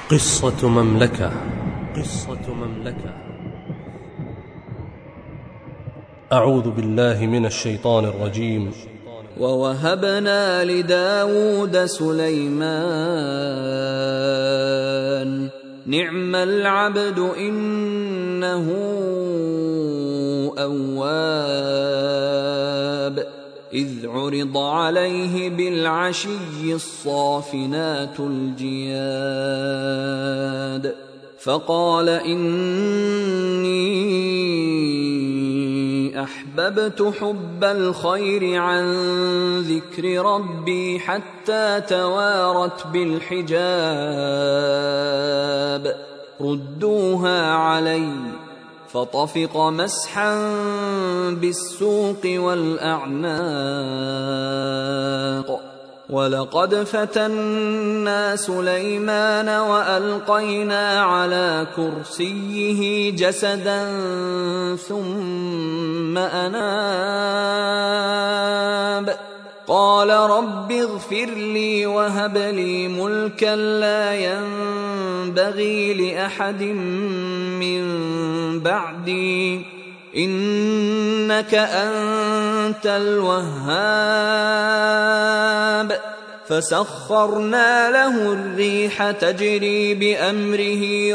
قصة مملكة. أعوذ بالله من الشيطان الرجيم. ووهبنا لداود سليمان نعم العبد إنه أواب إذ عرض عليه بالعشي الصافنات الجياد فقال إني أحببت حب الخير عن ذكر ربي حتى توارت بالحجاب ردوها علي فطفق مسحا بالسوق والأعناق ولقد فتنا سليمان وألقينا على كرسيه جسدا ثم أناب قال رب اغفر لي وهب لي ملكا لا ينبغي لأحد من بعدي إنك أنت الوهاب فسخرنا له الريح تجري بأمره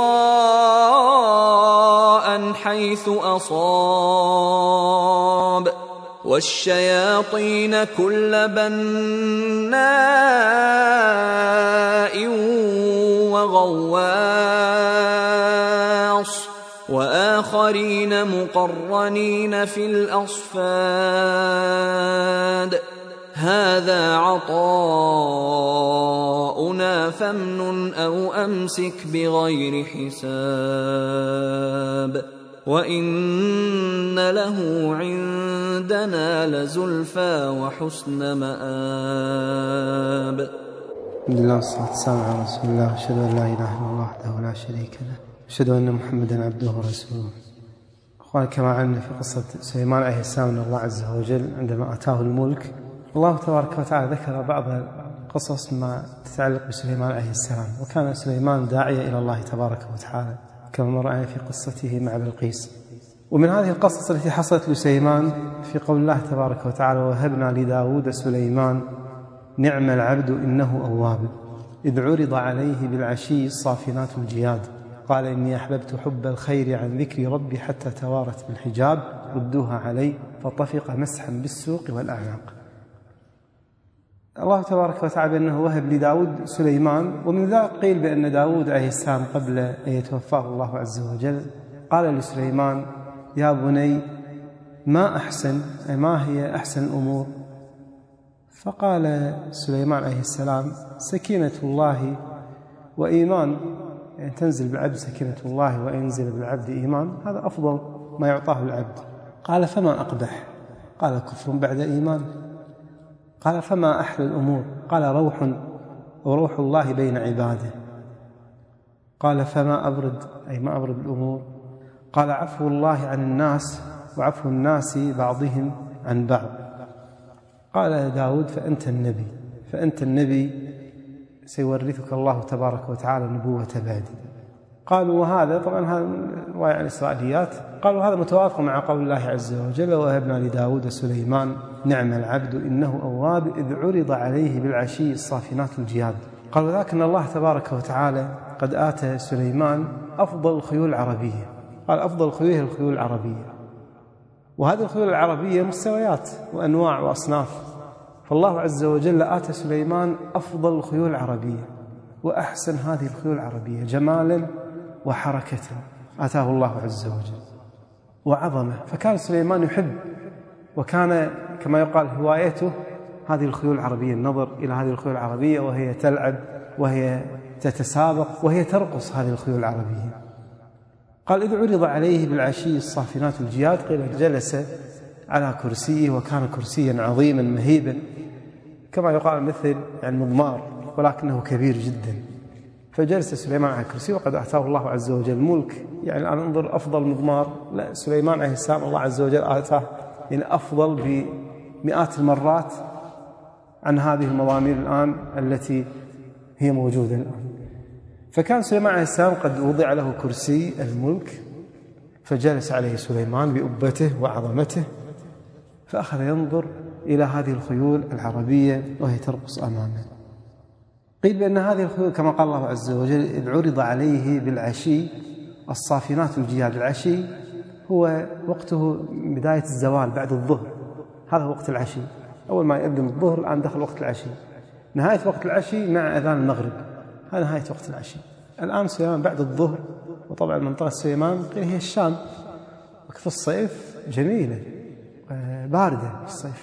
رخاء حيث أصاب والشياطين كل بناء وغواص وآخرين مقرنين في الأصفاد هذا عطاؤنا فامنن أو أمسك بغير حساب وإن له عندنا لزلفى وحسن مآب. الحمد لله والصلاة والسلام على رسول الله أشهد أن لا إله إلا الله وحده لا شريك له أشهد أن محمدا عبده ورسوله. أخواني كما علمنا في قصة سليمان عليه السلام أن الله عز وجل عندما أتاه الملك الله تبارك وتعالى ذكر بعض القصص ما تتعلق بسليمان عليه السلام. وكان سليمان داعية إلى الله تبارك وتعالى كما مر في قصته مع بلقيس. ومن هذه القصص التي حصلت لسليمان في قول الله تبارك وتعالى وهبنا لداود سليمان نعم العبد إنه أواب إذ عرض عليه بالعشي الصافنات الجياد قال إني أحببت حب الخير عن ذكر ربي حتى توارت بالحجاب ردوها علي فطفق مسحا بالسوق والأعناق. الله تبارك وتعالى أنه وهب لداود سليمان. ومن ذلك قيل بأن داود عليه السلام قبل أن يتوفاه الله عز وجل قال لسليمان يا بني ما أحسن أي ما هي أحسن الأمور؟ فقال سليمان عليه السلام سكينة الله وإيمان، يعني تنزل بالعبد سكينة الله وينزل بالعبد إيمان، هذا أفضل ما يعطاه العبد. قال فما أقبح؟ قال كفر بعد إيمان. قال فما أحلى الأمور؟ قال روح الله بين عباده. قال فما أبرد أي ما أبرد الأمور؟ قال عفو الله عن الناس وعفو الناس بعضهم عن بعض. قال داود فأنت النبي سيورثك الله تبارك وتعالى نبوة بعدي. قالوا وهذا طبعا هذا رواية عن الإسرائيليات قالوا هذا متوافق مع قول الله عز وجل ووهبنا لداود سليمان نعم العبد إنه أواب إذ عرض عليه بالعشي الصافنات الجياد. قالوا ذاك أن الله تبارك وتعالى قد آتى سليمان أفضل الخيول العربية. قال أفضل الخيول هي الخيول العربية، وهذه الخيول العربية مستويات وأنواع وأصناف، فالله عز وجل آتى سليمان أفضل الخيول العربية وأحسن هذه الخيول العربية جمالا وحركة آتاه الله عز وجل وعظمة. فكان سليمان يحب وكان كما يقال هوايته هذه الخيول العربية، النظر إلى هذه الخيول العربية وهي تلعب وهي تتسابق وهي ترقص هذه الخيول العربية. قال إذ عرض عليه بالعشي الصافنات الجياد قيل جلس على كرسيه وكان كرسيا عظيما مهيبا كما يقال مثل يعني مضمار ولكنه كبير جدا. فجلس سليمان على كرسيه وقد أعطاه الله عز وجل الملك. يعني الآن انظر أفضل مضمار، لا سليمان عليه السلام الله عز وجل آتاه يعني أفضل بمئات المرات عن هذه المضامير الآن التي هي موجودة الآن. فكان سليمان عليه السلام قد وضع له كرسي الملك، فجلس عليه سليمان بأبته وعظمته، فأخذ ينظر إلى هذه الخيول العربية وهي ترقص أمامه. قيل بأن هذه الخيول كما قال الله عز وجل إذ عرض عليه بالعشي الصافنات الجياد. العشي هو وقته بداية الزوال بعد الظهر، هذا هو وقت العشي. أول ما يأذن الظهر الآن دخل وقت العشي، نهاية وقت العشي مع أذان المغرب، هذا نهاية وقت العشي. الآن سليمان بعد الظهر، وطبعا منطقة سليمان قيل هي الشام، وقت الصيف جميلة باردة في الصيف.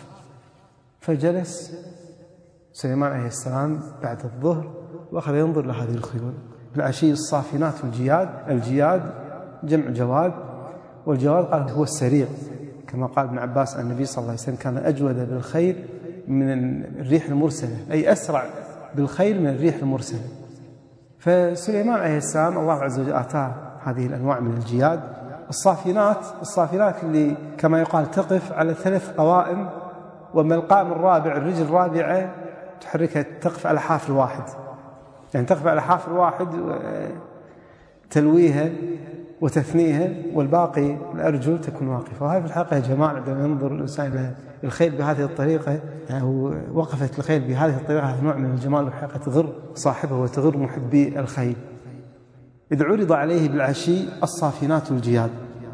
فجلس سليمان عليه السلام بعد الظهر وأخذ ينظر لهذه الخيول بالعشي الصافنات الجياد جمع جواد، والجواد قال هو السريع، كما قال ابن عباس عن النبي صلى الله عليه وسلم كان أجود بالخيل من الريح المرسلة، أي أسرع بالخيل من الريح المرسلة. فسليمان عليه السلام الله عز وجل آتاه هذه الأنواع من الجياد. الصافنات اللي كما يقال تقف على 3 قوائم، وما القائم الرابع الرجل الرابعة تحركها تقف على حافر واحد، يعني تقف على حافر واحد تلويها وتثنيها، والباقي الأرجل تكون واقفة. وهذه في الحقيقة يا جماعة عندما ينظر الإنسان الخيل بهذه الطريقة، يعني وقفت الخيل بهذه الطريقة، هذا نوع من الجمال والحقيقة تغر صاحبه وتغر محبي الخيل. إذ عرض عليه بالعشي الصافنات الجياد،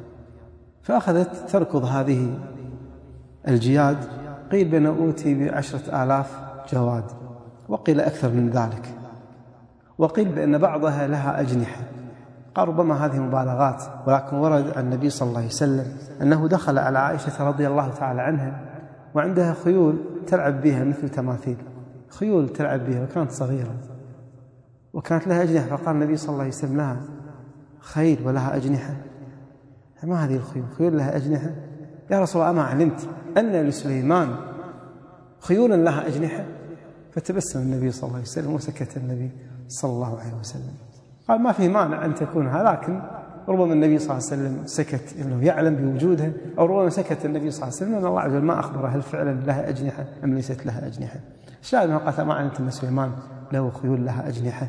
فأخذت تركض هذه الجياد. قيل بأن أوتي ب10,000 جواد، وقيل أكثر من ذلك، وقيل بأن بعضها لها أجنحة. قال ربما هذه مبالغات، ولكن ورد عن النبي صلى الله عليه وسلم أنه دخل على عائشة رضي الله تعالى عنها وعندها خيول تلعب بها مثل تماثيل، خيول تلعب بها، وكانت صغيرة وكانت لها أجنحة. فقال النبي صلى الله عليه وسلم لها خيل ولها أجنحة؟ ما هذه الخيول؟ خيول لها أجنحة؟ يا رسول الله أما علمت أن لسليمان خيولا لها أجنحة؟ فتبسم النبي صلى الله عليه وسلم وسكت النبي صلى الله عليه وسلم. قال ما في مانع أن تكونها، لكن ربما النبي صلى الله عليه وسلم سكت إنه يعلم بوجودها، أو ربما سكت النبي صلى الله عليه وسلم أن الله عز وجل ما أخبره هل فعلا لها أجنحة أم ليست لها أجنحة. الشاهد ما قال ما علمت أن سليمان له خيول لها أجنحة،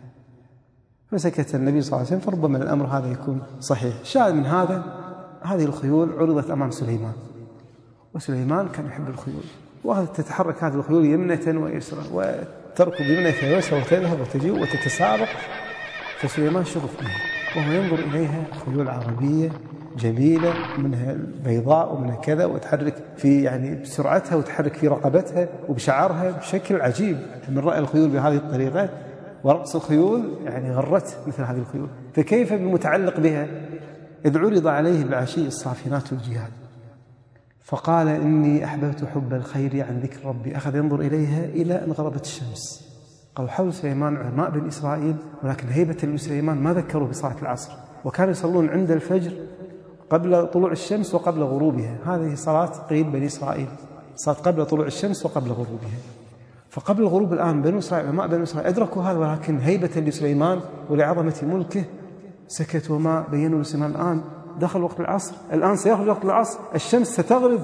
فسكت النبي صلى الله عليه وسلم، فربما الأمر هذا يكون صحيح. الشاهد من هذا هذه الخيول عرضت أمام سليمان، وسليمان كان يحب الخيول، وأخذت تتحرك هذه الخيول يمنة ويسرى، وتركض يمنة ويسرى وتذهب وتجيء وتتسابق. فسليمان شغف بها وهو ينظر إليها خيول عربية جميلة، منها البيضاء ومنها كذا، وتحرك في يعني بسرعتها وتحرك في رقبتها وبشعرها بشكل عجيب. من رأى الخيول بهذه الطريقة ورقص الخيول يعني غرت مثل هذه الخيول، فكيف بمتعلق بها؟ إذ عرض عليه بالعشي الصافنات الجياد، فقال إني أحببت حب الخير عن ذكر ربي. أخذ ينظر إليها إلى أن غربت الشمس. قالوا حول سليمان علماء بني إسرائيل، ولكن هيبة لسليمان ما ذكروا بصلاة العصر، وكانوا يصلون عند الفجر قبل طلوع الشمس وقبل غروبها. هذه صلاة قيل بني إسرائيل، صلاة قبل طلوع الشمس وقبل غروبها. فقبل الغروب الآن بني إسرائيل علماء بني إسرائيل أدركوا هذا، ولكن هيبة لسليمان ولعظمة ملكه سكتوا وما بينوا لسليمان. الآن دخل وقت العصر، الآن سيخرج وقت العصر، الشمس ستغرب،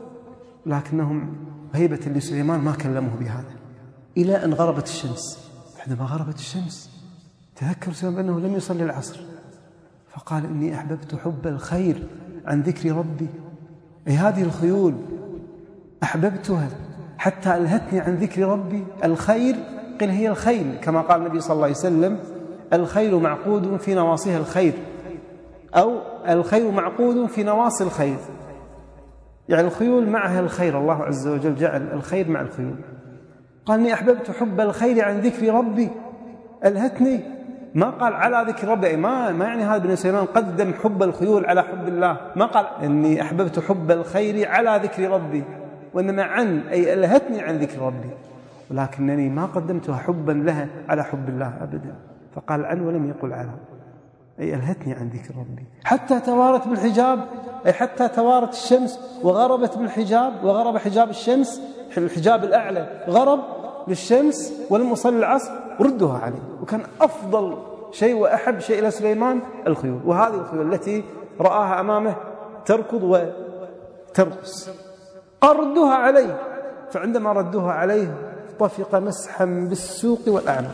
لكنهم هيبة لسليمان ما كلموه بهذا إلى أن غربت الشمس. عندما غربت الشمس تذكر سليمان أنه لم يصلي العصر، فقال إني أحببت حب الخير عن ذكر ربي. أي هذه الخيول أحببتها حتى ألهتني عن ذكر ربي. الخير قيل هي الخيل، كما قال النبي صلى الله عليه وسلم الخيل معقود في نواصيها الخير، أو الخير معقود في نواصي الخير، يعني الخيول معها الخير. الله عز وجل جعل الخير مع الخيول. قال إني أحببت حب الخير عن ذكر ربي ألهتني، ما قال على ذكر ربي، ما يعني هذا بن سليمان قدم حب الخيول على حب الله، ما قال إني أحببت حب الخير على ذكر ربي، وإنما عن أي ألهتني عن ذكر ربي، ولكنني ما قدمتها حبا لها على حب الله أبدا. فقال عن ولم يقل على، أي ألهتني عن ذكر ربي. حتى توارت بالحجاب، أي حتى توارت الشمس وغربت بالحجاب، وغرب حجاب الشمس، الحجاب الأعلى غرب للشمس ولم أصلي العصر، ردها عليه. وكان أفضل شيء وأحب شيء إلى سليمان الخيول، وهذه الخيول التي رآها أمامه تركض وترقص. قال ردوها عليه، فعندما ردوها عليه طفق مسحا بالسوق والأعناق،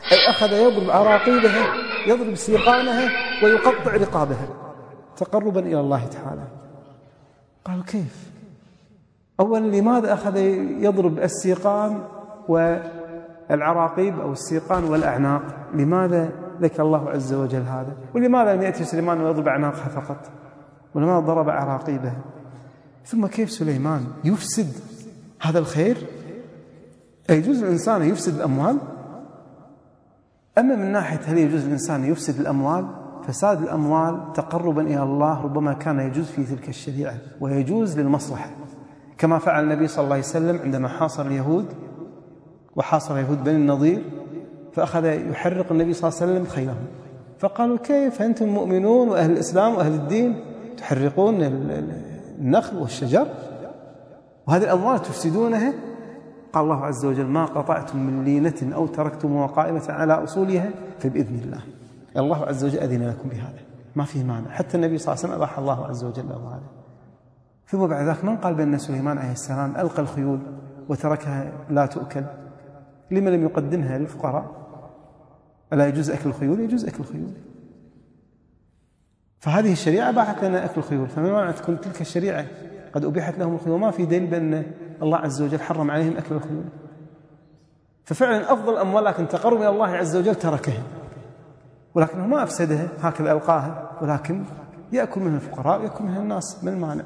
أي أخذ يضرب عراقيبها، يضرب سيقانها ويقطع رقابها تقربا إلى الله تعالى. قالوا كيف؟ أولا لماذا أخذ يضرب السيقان والعراقيب أو السيقان والأعناق؟ لماذا ذكر الله عز وجل هذا؟ ولماذا لم يأتي سليمان ويضرب أعناقها فقط؟ ولماذا ضرب عراقيبها؟ ثم كيف سليمان يفسد هذا الخير؟ أيجوز الإنسان يفسد الأموال؟ أما من ناحية هل يجوز الإنسان يفسد الأموال؟ فساد الأموال تقربا إلى الله ربما كان يجوز في تلك الشريعة ويجوز للمصلحة، كما فعل النبي صلى الله عليه وسلم عندما حاصر اليهود وحاصر يهود بني النضير، فأخذ يحرق النبي صلى الله عليه وسلم خيلهم، فقالوا كيف أنتم مؤمنون وأهل الإسلام وأهل الدين تحرقون النخل والشجر وهذه الأموال تفسدونها؟ قال الله عز وجل ما قطعتم من لينة أو تركتموها قائمة على أصولها فبإذن الله. الله عز وجل أذن لكم بهذا، ما فيه مانع. حتى النبي صلى الله عليه وسلم أباح الله عز وجل له هذا. ثم بعد ذلك من قال بأن سليمان عليه السلام ألقى الخيول وتركها لا تؤكل؟ لما لم يقدمها للفقراء؟ ألا يجوز أكل الخيول؟ يجوز أكل الخيول. فهذه الشريعة باحت لنا أكل الخيول، فما معنى تكون تلك الشريعة قد أبيحت لهم الخيول؟ ما في دليل بأن الله عز وجل حرم عليهم أكل الخيول. ففعلا أفضل الأموال لكن تقرب إلى الله عز وجل تركها، ولكنه ما أفسدها، هكذا ألقاها، ولكن يأكل منها الفقراء ويأكل منها الناس، ما المانع؟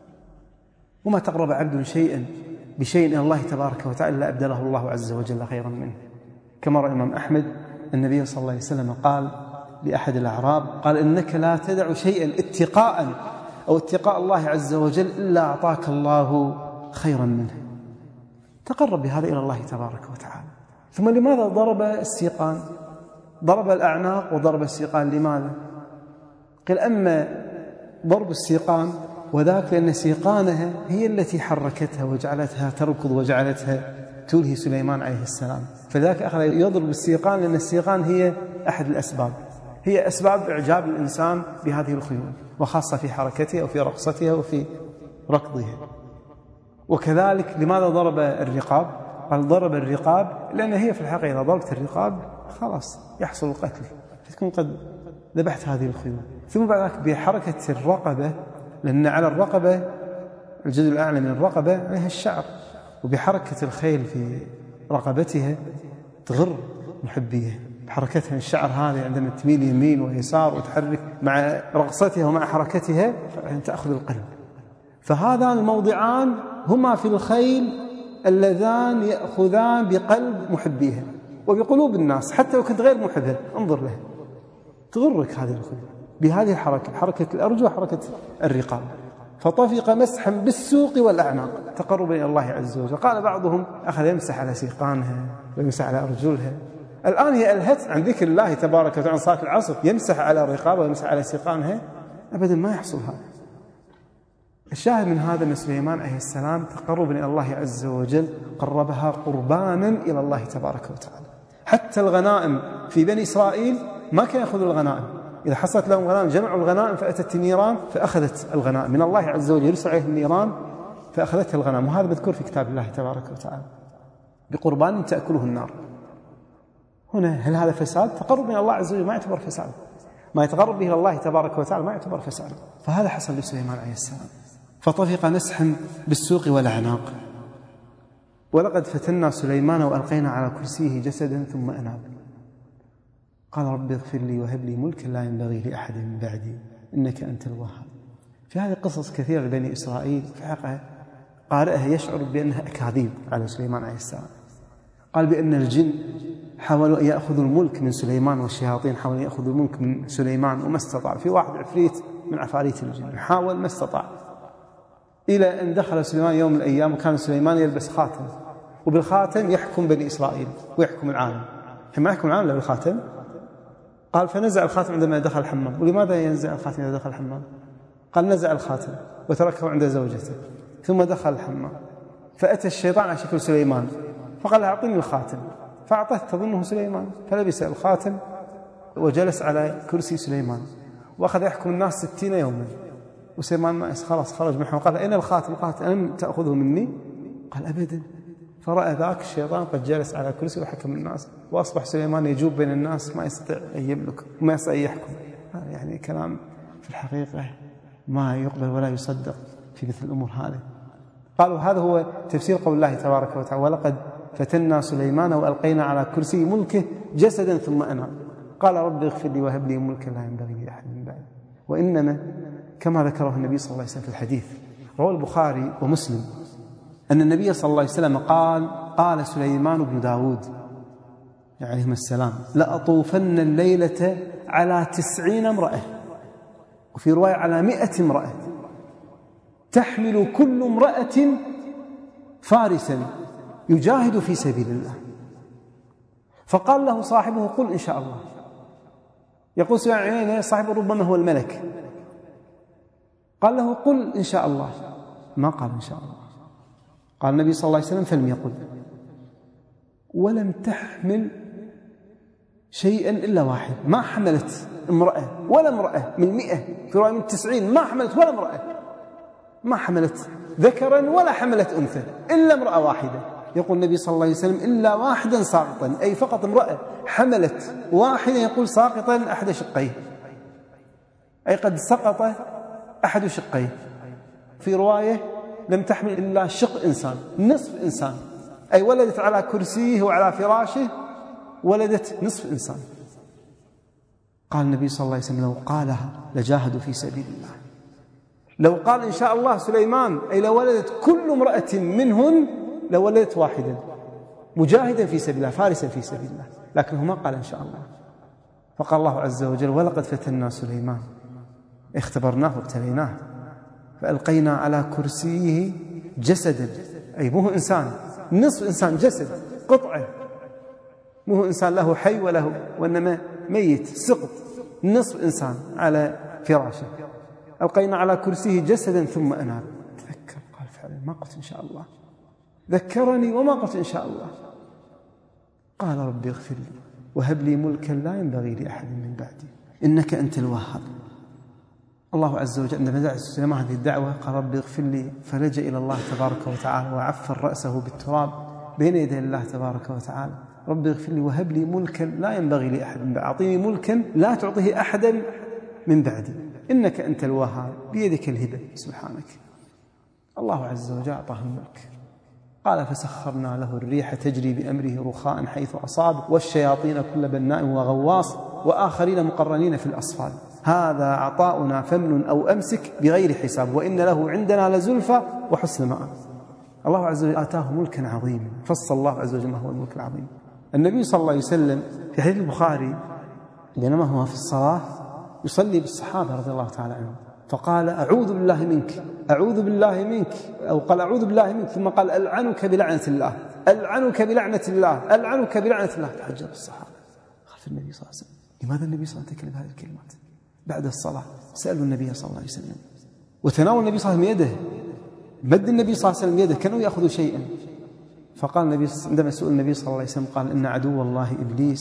وما تقرب عبد شيئا بشيء إلى الله تبارك وتعالى إلا أبدله الله عز وجل خيرا منه. كما رأى الإمام أحمد النبي صلى الله عليه وسلم قال لأحد الأعراب قال إنك لا تدع شيئا اتقاء أو اتقاء الله عز وجل إلا أعطاك الله خيرا منه. تقرب بهذا إلى الله تبارك وتعالى. ثم لماذا ضرب السيقان؟ ضرب الأعناق وضرب السيقان لماذا؟ قال أما ضرب السيقان وذاك لأن سيقانها هي التي حركتها وجعلتها تركض وجعلتها تلهي سليمان عليه السلام، فذاك أخذ يضرب السيقان لأن السيقان هي أحد الأسباب، هي أسباب إعجاب الإنسان بهذه الخيول، وخاصة في حركتها وفي رقصتها وفي ركضها. وكذلك لماذا ضرب الرقاب؟ قال ضرب الرقاب لأن هي في الحقيقة إذا ضربت الرقاب خلاص يحصل القتل، فتكون قد ذبحت هذه الخيول. ثم بعد ذلك بحركة الرقبة، لأن على الرقبة الجزء الأعلى من الرقبة عليها الشعر، وبحركة الخيل في رقبتها تغر محبية بحركتها الشعر هذه عندما تميل يمين ويسار وتحرك مع رقصتها ومع حركتها تأخذ القلب. فهذان الموضعان هما في الخيل اللذان يأخذان بقلب محبيها وبقلوب الناس، حتى لو كنت غير محبها انظر لها تغرك هذه الخيل بهذه الحركة، حركة الأرجل وحركة الرقاب. فطفق مسحا بالسوق والأعناق تقربا إلى الله عز وجل. قال بعضهم أخذ يمسح على سيقانها ويمسح على أرجلها. الآن هي ألهت عن ذكر الله تبارك وتعالى صلاة العصر، يمسح على الرقاب ويمسح على سيقانها؟ أبدا ما يحصل هذا. الشاهد من هذا أن سليمان عليه السلام تقربا إلى الله عز وجل قربها قربانا إلى الله تبارك وتعالى. حتى الغنائم في بني إسرائيل ما كان يأخذوا الغنائم، إذا حصلت لهم غنائم جمعوا الغنائم فأتت النيران فأخذت الغنائم من الله عز وجل، يرسل عليهم النيران فأخذتها الغنائم. وهذا مذكور في كتاب الله تبارك وتعالى بقربان تأكله النار. هنا هل هذا فساد؟ تقرب من الله عز وجل ما يعتبر فساد، ما يتقرب به إلى الله تبارك وتعالى ما يعتبر فساد. فهذا حصل لسليمان عليه السلام. فطفق مسحا بالسوق والأعناق. ولقد فتنا سليمان وألقينا على كرسيه جسدا ثم أناب. قال رب اغفر لي وهب لي ملكا لا ينبغي لأحد من بعدي إنك أنت الوهاب. في هذه قصص كثيرة لبني إسرائيل في حقها قارئها يشعر بأنها أكاذيب على سليمان عليه السلام. قال بأن الجن حاولوا أن يأخذوا الملك من سليمان، والشياطين حاولوا أن يأخذوا الملك من سليمان وما استطاع. في واحد عفريت من عفاريت الجن حاول ما استطاع، إلى أن دخل سليمان يوم من الأيام وكان سليمان يلبس خاتم، وبالخاتم يحكم بني إسرائيل ويحكم العالم. ما يحكم العالم بالخاتم. قال فنزع الخاتم عندما دخل الحمام. ولماذا ينزع الخاتم إذا دخل الحمام؟ قال نزع الخاتم وتركه عند زوجته ثم دخل الحمام، فأتى الشيطان على شكل سليمان فقال أعطني الخاتم، فأعطته تظنه سليمان، فلبس الخاتم وجلس على كرسي سليمان وأخذ يحكم الناس 60 يوما. وسليمان ما خلاص خرج منه وقال أين الخاتم؟ قالت ألم تأخذه مني؟ قال أبدا فرأى ذاك الشيطان قد جلس على كرسي وحكم الناس، وأصبح سليمان يجوب بين الناس ما يستطيع أن يملك وما يستطيع أن يحكم. يعني كلام في الحقيقة ما يقبل ولا يصدق في مثل الأمور هذه. قالوا هذا هو تفسير قول الله تبارك وتعالى: ولقد فتنا سليمان وألقينا على كرسي ملكه جسدا ثم أناب. قال رب اغفر لي وهب لي ملكا لا ينبغي لأحد من بعدي. وإنما كما ذكره النبي صلى الله عليه وسلم في الحديث رواه البخاري ومسلم أن النبي صلى الله عليه وسلم قال سليمان بن داود عليهما السلام: لأطوفن الليلة على 90 امرأة، وفي رواية على 100 امرأة، تحمل كل امرأة فارسا يجاهد في سبيل الله. فقال له صاحبه: قل إن شاء الله. يقول سليمان صاحبه ربما هو الملك، قال له: قل إن شاء الله. ما قال إن شاء الله. قال النبي صلى الله عليه وسلم: فلم يقل. ولم تحمل شيئا إلا واحد، ما حملت امرأة ولا امرأة من 100، في رواية من 90 ما حملت ولا امرأة، ما حملت ذكرا ولا حملت أنثى إلا امرأة واحدة. يقول النبي صلى الله عليه وسلم: إلا واحدا ساقطا، أي فقط امرأة حملت واحدا، يقول ساقطا أحد شقيه، أي قد سقط أحد شقيه. في رواية لم تحمل إلا شق إنسان، نصف إنسان، أي ولدت على كرسيه وعلى فراشه، ولدت نصف إنسان. قال النبي صلى الله عليه وسلم: لو قالها لجاهدوا في سبيل الله. لو قال إن شاء الله سليمان، أي لو ولدت كل امرأة منهن لولدت واحدا مجاهدا في سبيل الله، فارسا في سبيل الله، لكنه ما قال إن شاء الله. فقال الله عز وجل: ولقد فتنا سليمان، اختبرناه وابتليناه، فألقينا على كرسيه جسدا، أي مو إنسان، نصف إنسان، جسد قطعة، مو إنسان له حي وإنما ميت سقط، نصف إنسان على فراشه. ألقينا على كرسيه جسدا ثم أناب. تذكر، قال فعلا ما قلت إن شاء الله، ذكرني وما قلت إن شاء الله. قال ربي اغفر لي وهب لي ملكا لا ينبغي لأحد من بعدي إنك أنت الوهاب. الله عز وجل عندما دعا سليمان هذه الدعوة قال ربي اغفر لي، فلجأ إلى الله تبارك وتعالى وعفر رأسه بالتراب بين يدي الله تبارك وتعالى: ربي اغفر لي وهب لي ملكا لا ينبغي لأحد من بعدي، أعطيني ملكا لا تعطيه أحدا من بعدي، إنك أنت الوهاب بيدك الهبة سبحانك. الله عز وجل أعطاه الملك. قال: فسخرنا له الريح تجري بأمره رخاء حيث أصاب، والشياطين كل بناء وغواص، وآخرين مقرنين في الأصفاد، هذا عطاؤنا فمن أو أمسك بغير حساب، وإن له عندنا لزلفى وحسن مآب. الله عز وجل آتاه ملكا عظيما. فصل الله عز وجل ما هو الملك العظيم. النبي صلى الله عليه وسلم في حديث البخاري بينما هو في الصلاة يصلي بالصحابة رضي الله تعالى عنهم، فقال: أعوذ بالله منك، أعوذ بالله منك، أو قال: أعوذ بالله منك، ثم قال: ألعنك بلعنة الله، ألعنك بلعنة الله، ألعنك بلعنة الله. تعجب الصحابة خلف النبي صلى الله عليه وسلم، لماذا النبي صلى الله عليه وسلم تكلم هذه الكلمات؟ بعد الصلاة سألوا النبي صلى الله عليه وسلم، وتناول النبي صلى الله عليه وسلم يده، مد النبي صلى الله عليه وسلم يده كانوا يأخذوا شيئا. فقال النبي عندما سئل النبي صلى الله عليه وسلم قال: إن عدو الله إبليس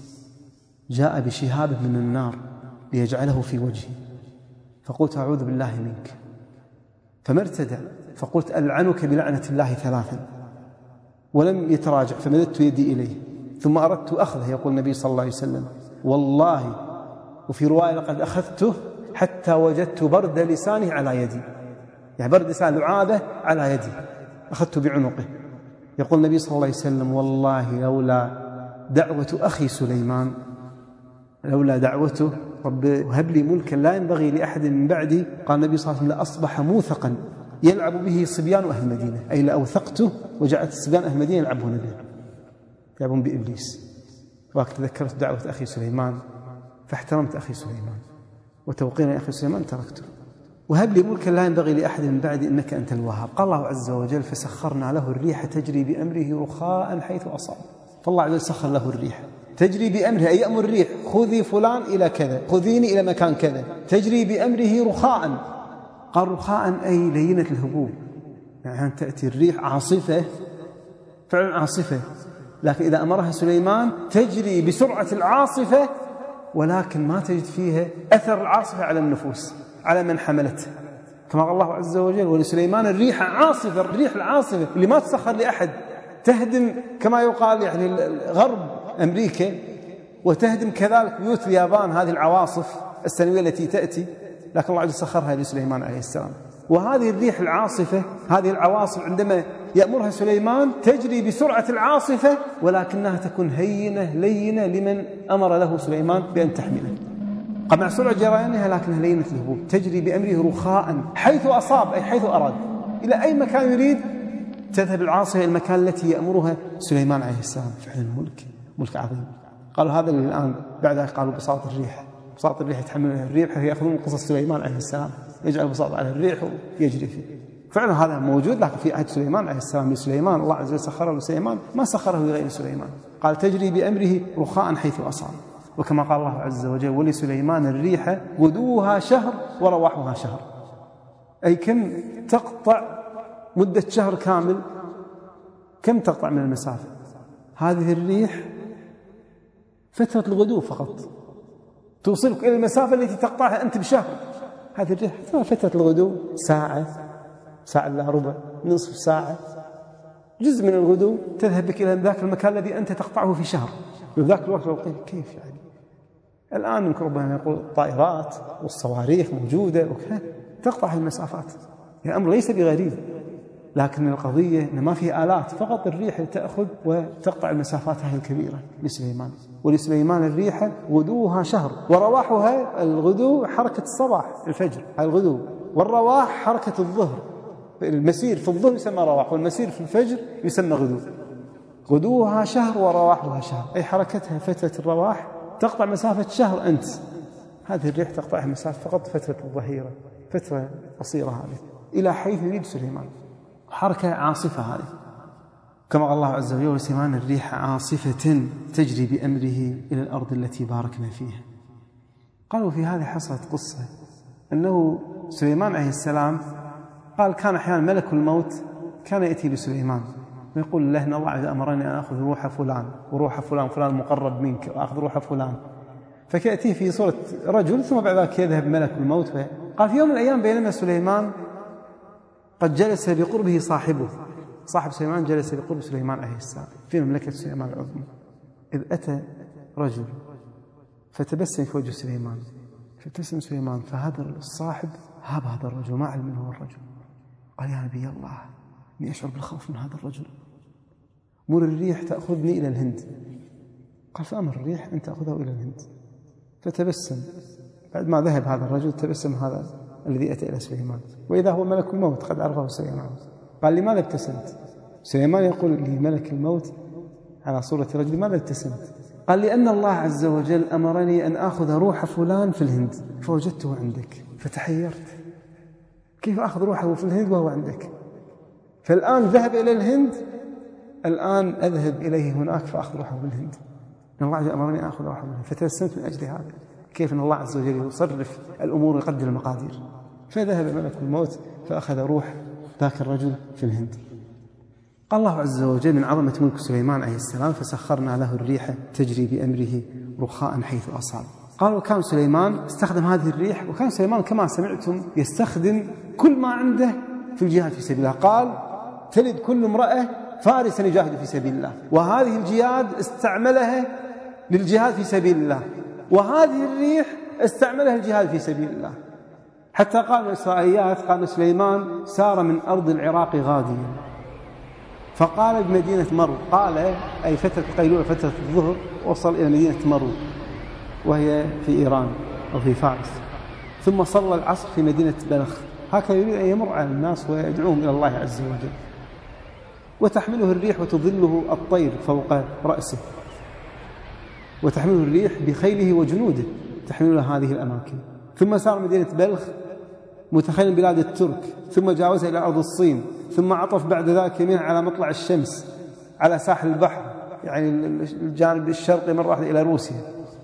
جاء بشهاب من النار ليجعله في وجهي، فقلت: أعوذ بالله منك، فما ارتدع، فقلت: ألعنك بلعنة الله 3، ولم يتراجع، فمددت يدي إليه ثم أردت أخذه. يقول النبي صلى الله عليه وسلم: والله، وفي رواية: لقد أخذته حتى وجدت برد لسانه على يدي، يعني برد لسان لعابه على يدي، أخذته بعنقه. يقول النبي صلى الله عليه وسلم: والله لولا دعوة أخي سليمان، لولا دعوته رب هب لي ملكا لا ينبغي لأحد من بعدي، قال النبي صلى الله عليه وسلم: لأصبح موثقا يلعب به صبيان أهل المدينة، أي لأوثقته وجعلت صبيان أهل المدينة يلعبون به، يلعبون بإبليس. وتذكرت دعوة أخي سليمان فاحترمت أخي سليمان، وتوقير أخي سليمان تركته. وهب لي ملكا لا ينبغي لأحد من بعدي إنك أنت الوهاب. قال الله عز وجل: فسخرنا له الريح تجري بأمره رخاء حيث أصاب. فالله عز وجل سخر له الريح تجري بأمره، أي يأمر الريح: خذي فلان إلى كذا، خذيني إلى مكان كذا، تجري بأمره رخاء. قال رخاء أي لينة الهبوب، يعني تأتي الريح عاصفة، فعلا عاصفة، لكن إذا أمرها سليمان تجري بسرعة العاصفة، ولكن ما تجد فيها أثر العاصفة على النفوس، على من حملته، كما قال الله عز وجل: ولسليمان الريح عاصفة، الريح العاصفة اللي ما تسخر لأحد تهدم كما يقال يعني غرب أمريكا، وتهدم كذلك بيوت اليابان، هذه العواصف السنوية التي تأتي، لكن الله عز وجل سخرها لسليمان عليه السلام. وهذه الريح العاصفة، هذه العواصف عندما يأمرها سليمان تجري بسرعة العاصفة، ولكنها تكون هينة لينة لمن أمر له سليمان بأن تحمله. مع سرعة جريانها لكنها لينة الهبوب، تجري بأمره رخاء حيث أصاب، أي حيث أراد، إلى أي مكان يريد تذهب العاصفة إلى المكان التي يأمرها سليمان عليه السلام. فعلا ملك عظيم. قالوا هذا اللي الآن بعد ذلك قالوا بساط الريح، بساط الريح يتحملها الريح، حيث يأخذون قصص سليمان عليه السلام، يجعل بساط على الريح ويجري فيه. فعلا هذا موجود، لكن في عهد سليمان عليه السلام. لسليمان الله عز وجل سخره لسليمان، ما سخره لغير سليمان. قال تجري بأمره رخاء حيث أصاب. وكما قال الله عز وجل ولسليمان الريح غدوها شهر ورواحها شهر، أي كم تقطع مدة شهر كامل، كم تقطع من المسافة. هذه الريح فترة الغدو فقط توصلك إلى المسافة التي تقطعها أنت بشهر. هذه الريح فترة الغدو ساعة، ساعة إلا ربع، نصف ساعة، جزء من الغدو تذهب بك إلى ذاك المكان الذي أنت تقطعه في شهر. وذاك الوقت كيف يعني؟ الآن يمكن ربما يقول الطائرات والصواريخ موجودة وكذا تقطع المسافات، الأمر ليس بغريب، لكن القضية إن ما في آلات، فقط الريح تأخذ وتقطع المسافات هذه الكبيرة لسليمان. ولسليمان الريح غدوها شهر ورواحها، الغدو حركة الصباح الفجر هذا الغدو، والرواح حركة الظهر. المسير في الظهر يسمى رواح، والمسير في الفجر يسمى غدو. غدوها شهر ورواحها شهر، أي حركتها فترة الرواح تقطع مسافة شهر أنت، هذه الريح تقطعها مسافة فقط فترة الظهيرة، فترة قصيرة هذه، إلى حيث يريد سليمان. حركة عاصفة هذه، كما قال الله عز وجل ولسليمان الريح عاصفة تجري بأمره إلى الأرض التي باركنا فيها. قالوا في هذه حصلت قصة أنه سليمان عليه السلام قال كان أحيانا ملك الموت كان يأتي لسليمان ويقول له إن الله عز وجل أمرني أن أخذ روح فلان وروح فلان، فلان مقرب منك، وأخذ روح فلان. فكأتيه في صورة رجل، ثم بعد ذلك يذهب ملك الموت. قال في يوم من الأيام بينما سليمان قد جلس بقربه صاحبه، صاحب سليمان جلس بقرب سليمان عليه السلام في مملكة سليمان العظمى، إذ أتى رجل فتبسم في وجه سليمان، فتبسم سليمان، فهذا الصاحب هاب هذا الرجل، ما علم منه هو الرجل. قال يا نبي الله إني أشعر بالخوف من هذا الرجل، مر الريح تأخذني إلى الهند. قال فأمر الريح أن تأخذه إلى الهند. فتبسم، بعد ما ذهب هذا الرجل تبسم هذا الذي أتى إلى سليمان، وإذا هو ملك الموت قد عرفه سليمان. قال لماذا ابتسمت؟ سليمان يقول لملك الموت على صورة رجل لماذا ابتسمت؟ قال لأن الله عز وجل أمرني أن أخذ روح فلان في الهند فوجدته عندك فتحيرت، كيف أخذ روحه في الهند وهو عندك؟ فالآن ذهب إلى الهند، الآن أذهب إليه هناك فأخذ روحه في الهند، إن الله عز وجل أمرني أن أخذ روحه في الهند. فتبسمت من أجل هذا، كيف أن الله عز وجل يصرف الأمور ويقدر المقادير. فذهب ملك الموت فأخذ روح ذاك الرجل في الهند. قال الله عز وجل من عظمة ملك سليمان عليه السلام فسخرنا له الريح تجري بأمره رخاء حيث أصاب. قال وكان سليمان استخدم هذه الريح، وكان سليمان كما سمعتم يستخدم كل ما عنده في الجهاد في سبيل الله. قال تلد كل امرأة فارسا يجاهد في سبيل الله، وهذه الجهاد استعملها للجهاد في سبيل الله، وهذه الريح استعملها الجهاد في سبيل الله. حتى قال الإسرائيليات قال سليمان سار من أرض العراق غاديا فقال بمدينة مرو، قال أي فترة قيلولة فترة الظهر، وصل إلى مدينة مرو وهي في إيران أو في فارس، ثم صلى العصر في مدينة بلخ. هكذا يريد أن يمر على الناس ويدعوهم إلى الله عز وجل. وتحمله الريح وتظله الطير فوق رأسه، وتحمله الريح بخيله وجنوده تحمل هذه الأماكن. ثم سار مدينة بلخ متخيلا بلاد الترك، ثم جاوزها إلى أرض الصين، ثم عطف بعد ذلك يمين على مطلع الشمس على ساحل البحر، يعني الجانب الشرقي مرة واحدة إلى روسيا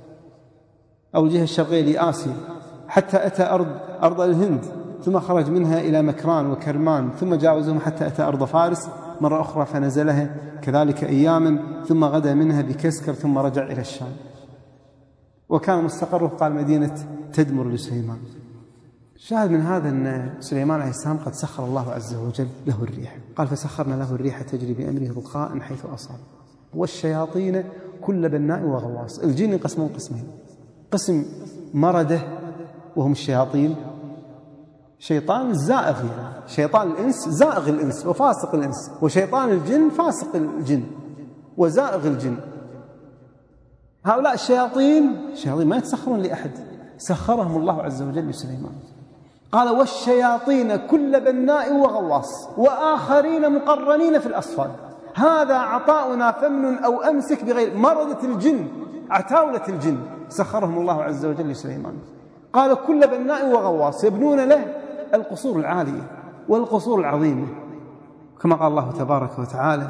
أو الجهة الشرقية لآسيا، حتى أتى أرض الهند، ثم خرج منها إلى مكران وكرمان، ثم جاوزهم حتى أتى أرض فارس مرة أخرى فنزلها كذلك أياما، ثم غدا منها بكسكر، ثم رجع إلى الشام. وكان مستقره قال مدينة تدمر لسليمان. شاهد من هذا أن سليمان عليه السلام قد سخر الله عز وجل له الريح، قال فسخرنا له الريح تجري بأمره رخاء حيث أصاب، والشياطين كل بناء وغواص. الجن ينقسمون قسمين: قسم مرده وهم الشياطين، شيطان زائغ، يعني شيطان الإنس زائغ الإنس وفاسق الإنس، وشيطان الجن فاسق الجن وزائغ الجن. هؤلاء الشياطين ما يتسخرون لأحد، سخرهم الله عز وجل لسليمان. قال والشياطين كل بناء وغواص وآخرين مقرنين في الأصفاد، هذا عطاؤنا فمن أو أمسك بغير. مرضة الجن، عتاولة الجن، سخرهم الله عز وجل لسليمان. قال كل بناء وغواص، يبنون له القصور العالية والقصور العظيمة، كما قال الله تبارك وتعالى: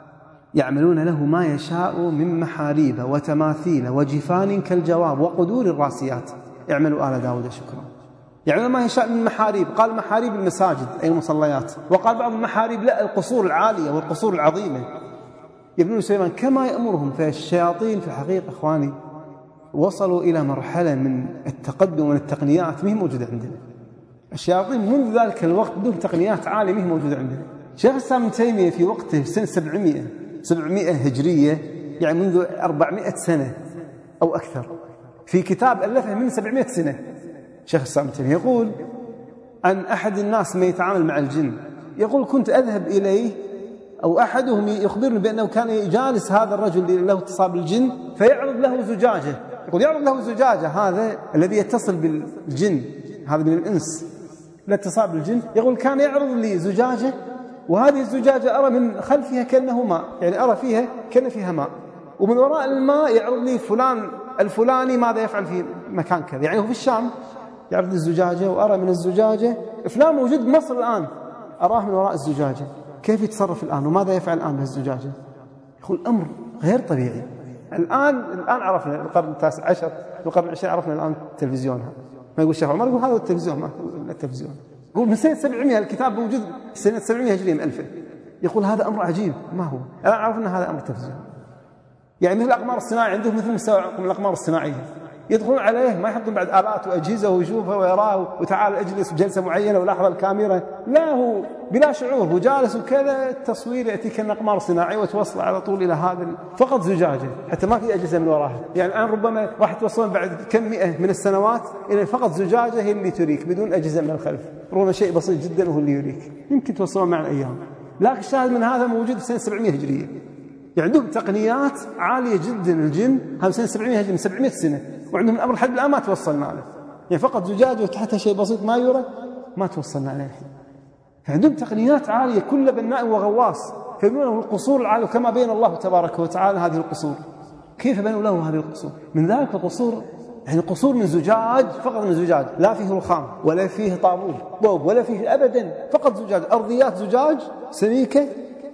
يعملون له ما يشاء من محاريب وتماثيل وجفان كالجواب وقدور الراسيات اعملوا آل داود شكرا. يعملون ما يشاء من محاريب، قال محاريب المساجد أي المصليات، وقال بعض المحاريب لا، القصور العالية والقصور العظيمة يبنون سليمان كما يأمرهم. فالشياطين في الحقيقة إخواني وصلوا إلى مرحلة من التقدم والتقنيات ما هي موجودة عندنا. الشياطين منذ ذلك الوقت بدون تقنيات عالية ما هي موجودة عندنا. شيخ الإسلام ابن تيمية في وقته في سنة 700 هجرية، يعني منذ 400 سنة أو أكثر، في كتاب ألفه من 700 سنة، شيخ الإسلام ابن تيمية يقول عن أحد الناس ما يتعامل مع الجن، يقول كنت أذهب إليه أو أحدهم يخبرني بأنه كان يجالس هذا الرجل له اتصال بالجن فيعرض له زجاجة، يقول يعرض له زجاجة، هذا الذي يتصل بالجن هذا من الإنس لا اتصال بالجن، يقول كان يعرض لي زجاجة، وهذه الزجاجة أرى من خلفها كأنه ماء، يعني أرى فيها كأن فيها ماء، ومن وراء الماء يعرض لي فلان الفلاني ماذا يفعل في مكان كذا، يعني هو في الشام يعرض الزجاجة وأرى من الزجاجة فلان موجود بمصر الآن، أراه من وراء الزجاجة كيف يتصرف الآن وماذا يفعل الآن بالزجاجة. يقول أمر غير طبيعي. الآن عرفنا القرن التاسع عشر، القرن العشرين عرفنا الآن التلفزيون، ما يقول الشيخ عمر، يقول هذا التلفزيون، ما التلفزيون، يقول من سنة 700 الكتاب موجود سنة 700 هجرية من 1000. يقول هذا أمر عجيب، ما هو؟ الآن عرفنا هذا أمر تلفزيون، يعني مثل الأقمار الصناعية عندهم مثل مستوى الأقمار الصناعية، يدخلون عليه ما يحطون بعد آلات وأجهزة ويشوفه ويراه وتعال اجلس بجلسة معينة ولاحظ الكاميرا، لا، هو بلا شعور هو جالس وكذا، التصوير يأتيك الأقمار الصناعية وتوصل على طول إلى هذا فقط زجاجة، حتى ما في أجهزة من وراها. يعني الآن ربما راح توصلون بعد كم 100 من السنوات إلى فقط زجاجة هي اللي تريك بدون أجهزة من الخلف، ربما شيء بسيط جدا وهو اللي يريك، يمكن توصلون مع الأيام. لكن الشاهد من هذا موجود في سنة 700 هجرية، يعني عندهم تقنيات عالية جدا. الجن هذا سنة 700 هجرية، من 700 سنة، وعندهم الأمر لحد الآن ما توصلنا له، يعني فقط زجاجة وتحتها شيء بسيط ما يرى، ما توصلنا عليه. فعندهم تقنيات عالية كل بناء وغواص، فيبنون القصور العالية كما بين الله تبارك وتعالى هذه القصور. كيف بنوا له هذه القصور؟ من ذلك القصور يعني قصور من زجاج، فقط من زجاج، لا فيه رخام ولا فيه طوب ولا فيه أبدا، فقط زجاج، أرضيات زجاج سميكة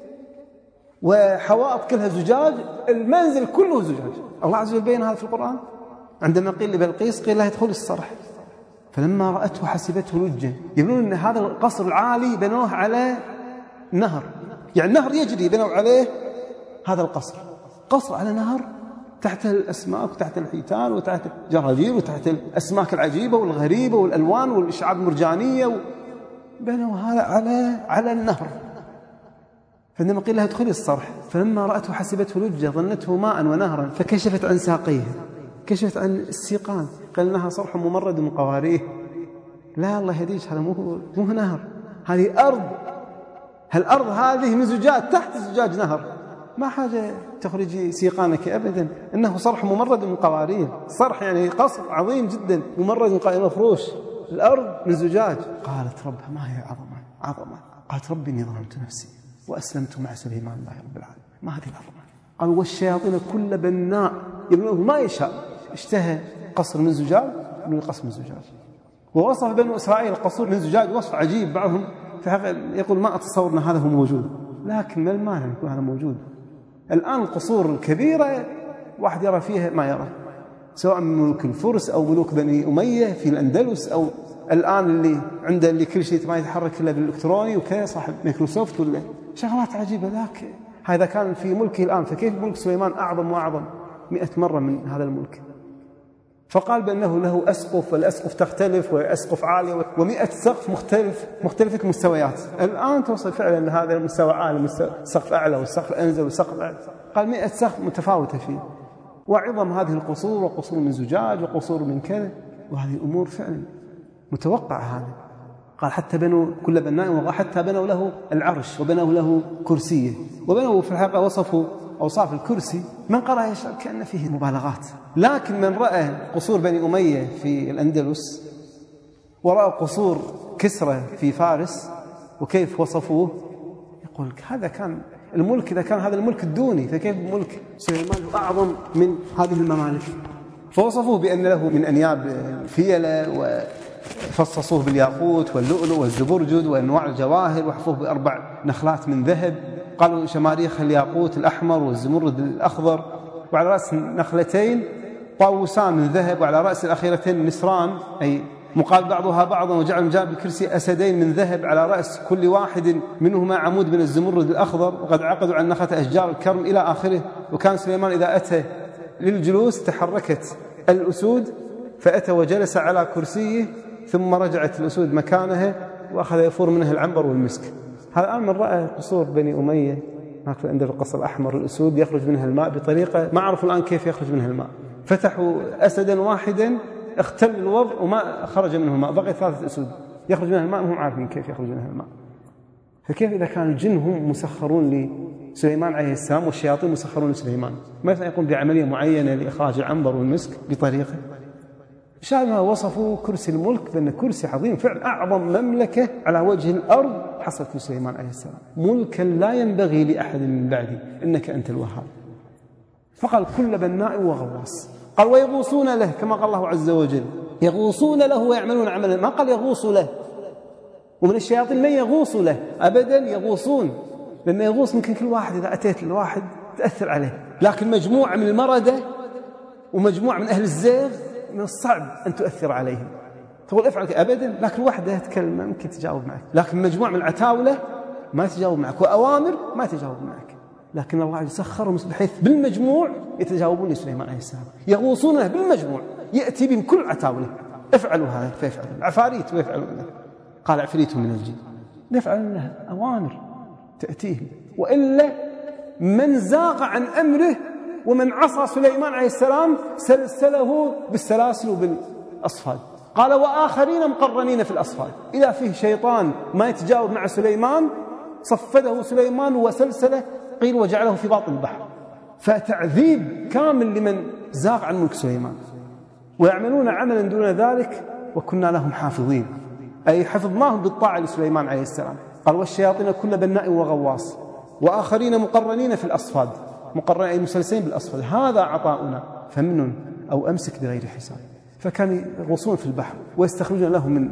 وحوائط كلها زجاج، المنزل كله زجاج. الله عز وجل بين هذا في القرآن عندما قيل لبلقيس قيل لها ادخل الصرح فلما رأته حسبته لجة. يقولون أن هذا القصر العالي بنوه على نهر، يعني نهر يجري بنوا عليه هذا القصر، قصر على نهر، تحت الأسماك وتحت الحيتان وتحت الجراجير وتحت الأسماك العجيبة والغريبة والألوان والإشعاب المرجانية، بنوا هذا على النهر. فعندما قيل لها ادخلي الصرح فلما رأته حسبته لجة ظنته ماء ونهرا فكشفت عن ساقيه، كشفت عن السيقان، قال انها صرح ممرد من قواريه. لا الله يهديك، هذا مو نهر، هذه أرض، هالأرض هذه من زجاج، تحت الزجاج نهر، ما حاجة تخرجي سيقانك أبدا، إنه صرح ممرد من قواريه. صرح يعني قصر عظيم جدا ممرد من قواريه مفروش، الأرض من زجاج. قالت ربها ما هي عظمة، قالت ربي إني ظلمت نفسي وأسلمت مع سليمان الله رب العالمين. ما هذه العظمة؟ قال والشياطين كل بناء يبنونه ما يشاء، اشتهى قصر من زجاج من قصر من زجاج. ووصف بنو إسرائيل القصور من زجاج وصف عجيب، بعضهم يقول ما أتصور أن هذا هو موجود، لكن ما المانع يكون هذا موجود. الآن القصور الكبيرة واحد يرى فيها ما يرى، سواء من ملوك الفرس أو ملوك بني أمية في الأندلس، أو الآن اللي عنده اللي كل شيء ما يتحرك إلا بالإلكتروني وكذا، صاحب مايكروسوفت ولا شغلات عجيبة. لكن هذا كان في ملكه الآن، فكيف ملك سليمان أعظم وأعظم 100 مرة من هذا الملك. فقال بأنه له أسقف، والأسقف تختلف، وأسقف عالية، و100 سقف مختلفة المستويات. الآن توصل فعلا هذا المستوى عالي، سقف أعلى والسقف أنزل والسقف أعلى. قال 100 سقف متفاوتة فيه، وعظم هذه القصور، وقصور من زجاج وقصور من كذا، وهذه الأمور فعلا متوقعة. هذا قال حتى بنوا كل بناء، حتى بنوا له العرش وبنوا له كرسيه، وبنوا في الحقيقة وصفوا أوصاف الكرسي. من قرأ كأن فيه مبالغات، لكن من رأى قصور بني أمية في الأندلس ورأى قصور كسرى في فارس وكيف وصفوه، يقول هذا كان الملك، إذا كان هذا الملك الدوني فكيف ملك سليمان أعظم من هذه الممالك. فوصفوه بأن له من أنياب الفيلة، وفصصوه بالياقوت واللؤلؤ والزبرجد وأنواع الجواهر، وحفوه ب4 نخلات من ذهب. قالوا شماريخ الياقوت الأحمر والزمرد الأخضر، وعلى رأس نخلتين طاووسان من ذهب، وعلى رأس الأخيرتين نسران، أي مقابل بعضها بعضا، وجعل جاب الكرسي أسدين من ذهب على رأس كل واحد منهما عمود من الزمرد الأخضر، وقد عقدوا عن نخلة أشجار الكرم إلى آخره. وكان سليمان إذا أتى للجلوس تحركت الأسود فأتى وجلس على كرسيه، ثم رجعت الأسود مكانها وأخذ يفور منها العنبر والمسك. هذا الآن من رأى قصور بني أمية هناك عند القصر الأحمر، الأسود يخرج منها الماء بطريقة ما عرفوا الآن كيف يخرج منها الماء. فتحوا أسدا واحدا اختل الوضع وما خرج منه الماء، بقي 3 أسود يخرج منها الماء وهم عارفين كيف يخرج منها الماء. فكيف إذا كان الجن هم مسخرون لسليمان عليه السلام والشياطين مسخرون لسليمان، ما يقوم بعملية معينة لإخراج العنبر والمسك بطريقة؟ شاهدنا وصفوا كرسي الملك بأن كرسي عظيم فعلا، أعظم مملكة على وجه الأرض حصلت في سليمان عليه السلام، ملكا لا ينبغي لأحد من بعدي، إنك أنت الوهاب. فقال كل بناء وغواص. قال ويغوصون له، كما قال الله عز وجل يغوصون له ويعملون عملا، ما قال يغوص له. ومن الشياطين من يغوص له أبدا، يغوصون، لأن يغوص ممكن كل واحد إذا أتيت لواحد تأثر عليه، لكن مجموعة من المردة ومجموعة من أهل الزيغ من الصعب أن تؤثر عليهم. تقول افعل أبدا، لكن واحدة يتكلم ممكن تجاوب معك، لكن مجموعة من العتاولة ما تجاوب معك، وأوامر ما تجاوب معك، لكن الله يسخرهم بحيث بالمجموع يتجاوبون لسليمان عليه السلام، يغوصونه بالمجموع، يأتي بهم كل عتاولة افعلوا هذا فيفعلون، عفاريت ويفعلون. قال عفريت من الجن يفعلون له أوامر تأتيهم، وإلا من زاغ عن أمره ومن عصى سليمان عليه السلام سلسله بالسلاسل وبالأصفاد. قال وآخرين مقرنين في الأصفاد، إذا فيه شيطان ما يتجاوب مع سليمان صفده سليمان وسلسله قيل وجعله في باطن البحر. فتعذيب كامل لمن زاغ عن ملك سليمان. ويعملون عملا دون ذلك وكنا لهم حافظين، أي حفظناهم بالطاعة لسليمان عليه السلام. قال والشياطين كل بناء وغواص وآخرين مقرنين في الأصفاد، مقرنين أي مسلسلين بالأصفاد، هذا عطاؤنا فمن أو أمسك بغير حساب. فكانوا يغوصون في البحر ويستخرجون له من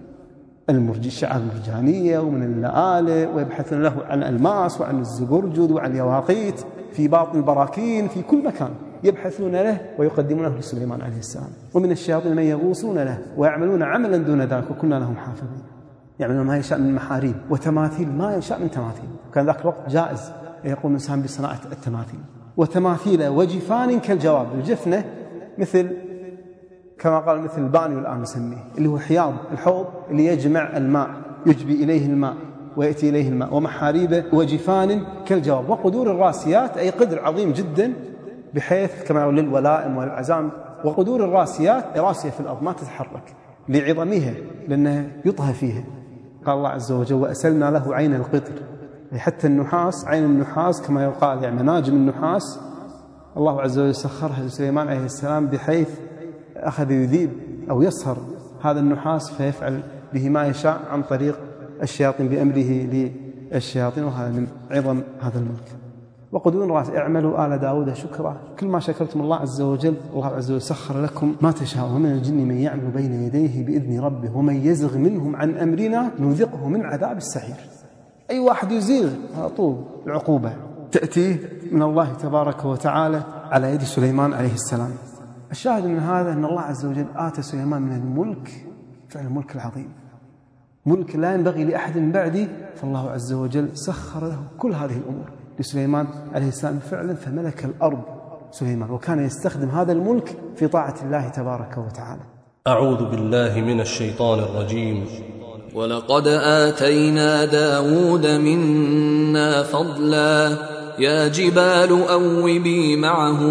الشعاب المرجانية ومن اللآلئ، ويبحثون له عن الماس وعن الزبرجد وعن اليواقيت في باطن البراكين، في كل مكان يبحثون له ويقدمونه لسليمان عليه السلام. ومن الشياطين من يغوصون له ويعملون عملا دون ذلك وكنا لهم حافظين. يعملون ما يشاء من محاريب وتماثيل ما يشاء من تماثيل، كان ذاك الوقت جائز يقوم الإنسان بصناعة التماثيل. وتماثيل وجفان كالجواب، الجفنة مثل كما قال مثل البانيو الآن نسميه، اللي هو حياض الحوض اللي يجمع الماء يجبي إليه الماء ويأتي إليه الماء. ومحاريب وجفان كالجواب. وقدور الراسيات أي قدر عظيم جدا بحيث كما يقول للولائم والعزام. وقدور الراسيات راسية في الأرض ما تتحرك لعظمها لأنها يطهى فيها. قال الله عز وجل وأسلنا له عين القطر، حتى النحاس عين النحاس كما يقال يعني مناجم النحاس الله عز وجل سخرها لسليمان عليه السلام بحيث أخذ يذيب أو يصهر هذا النحاس فيفعل به ما يشاء عن طريق الشياطين بأمره للشياطين. وهذا من عظم هذا الملك. وقدون راس اعملوا آل داود شكرا، كل ما شكرتم الله عز وجل الله عز وجل سخر لكم ما تشاء. ومن الجن من يعمل بين يديه بإذن ربه ومن يزغ منهم عن أمرنا نذقه من عذاب السعير. أي واحد يزيغ على طول العقوبة تأتيه من الله تبارك وتعالى على يد سليمان عليه السلام. الشاهد من هذا أن الله عز وجل آتى سليمان من الملك فعلا الملك العظيم، ملك لا ينبغي لأحد من بعده. فالله عز وجل سخر له كل هذه الأمور لسليمان عليه السلام فعلا، فملك الأرض سليمان، وكان يستخدم هذا الملك في طاعة الله تبارك وتعالى. أعوذ بالله من الشيطان الرجيم. ولقد آتينا داود منا فضلا يا جبال أوبي معه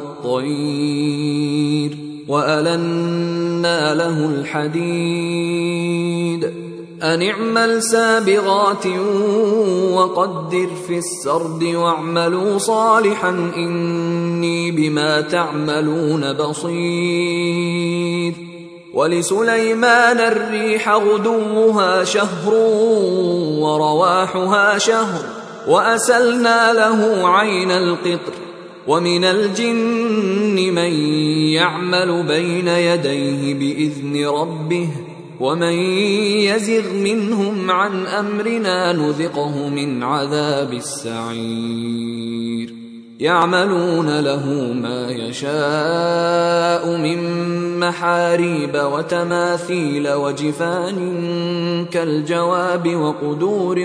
والطير وألنا له الحديد أن اعمل سابغات وقدر في السرد واعملوا صالحا إني بما تعملون بصير. ولسليمان الريح غدوها شهر ورواحها شهر وأسلنا له عين القطر ومن الجن من يعمل بين يديه بإذن ربه ومن يزغ منهم عن أمرنا نذقه من عذاب السعير. يعملون له ما يشاء من محاريب وتماثيل وجفان كالجواب وقدور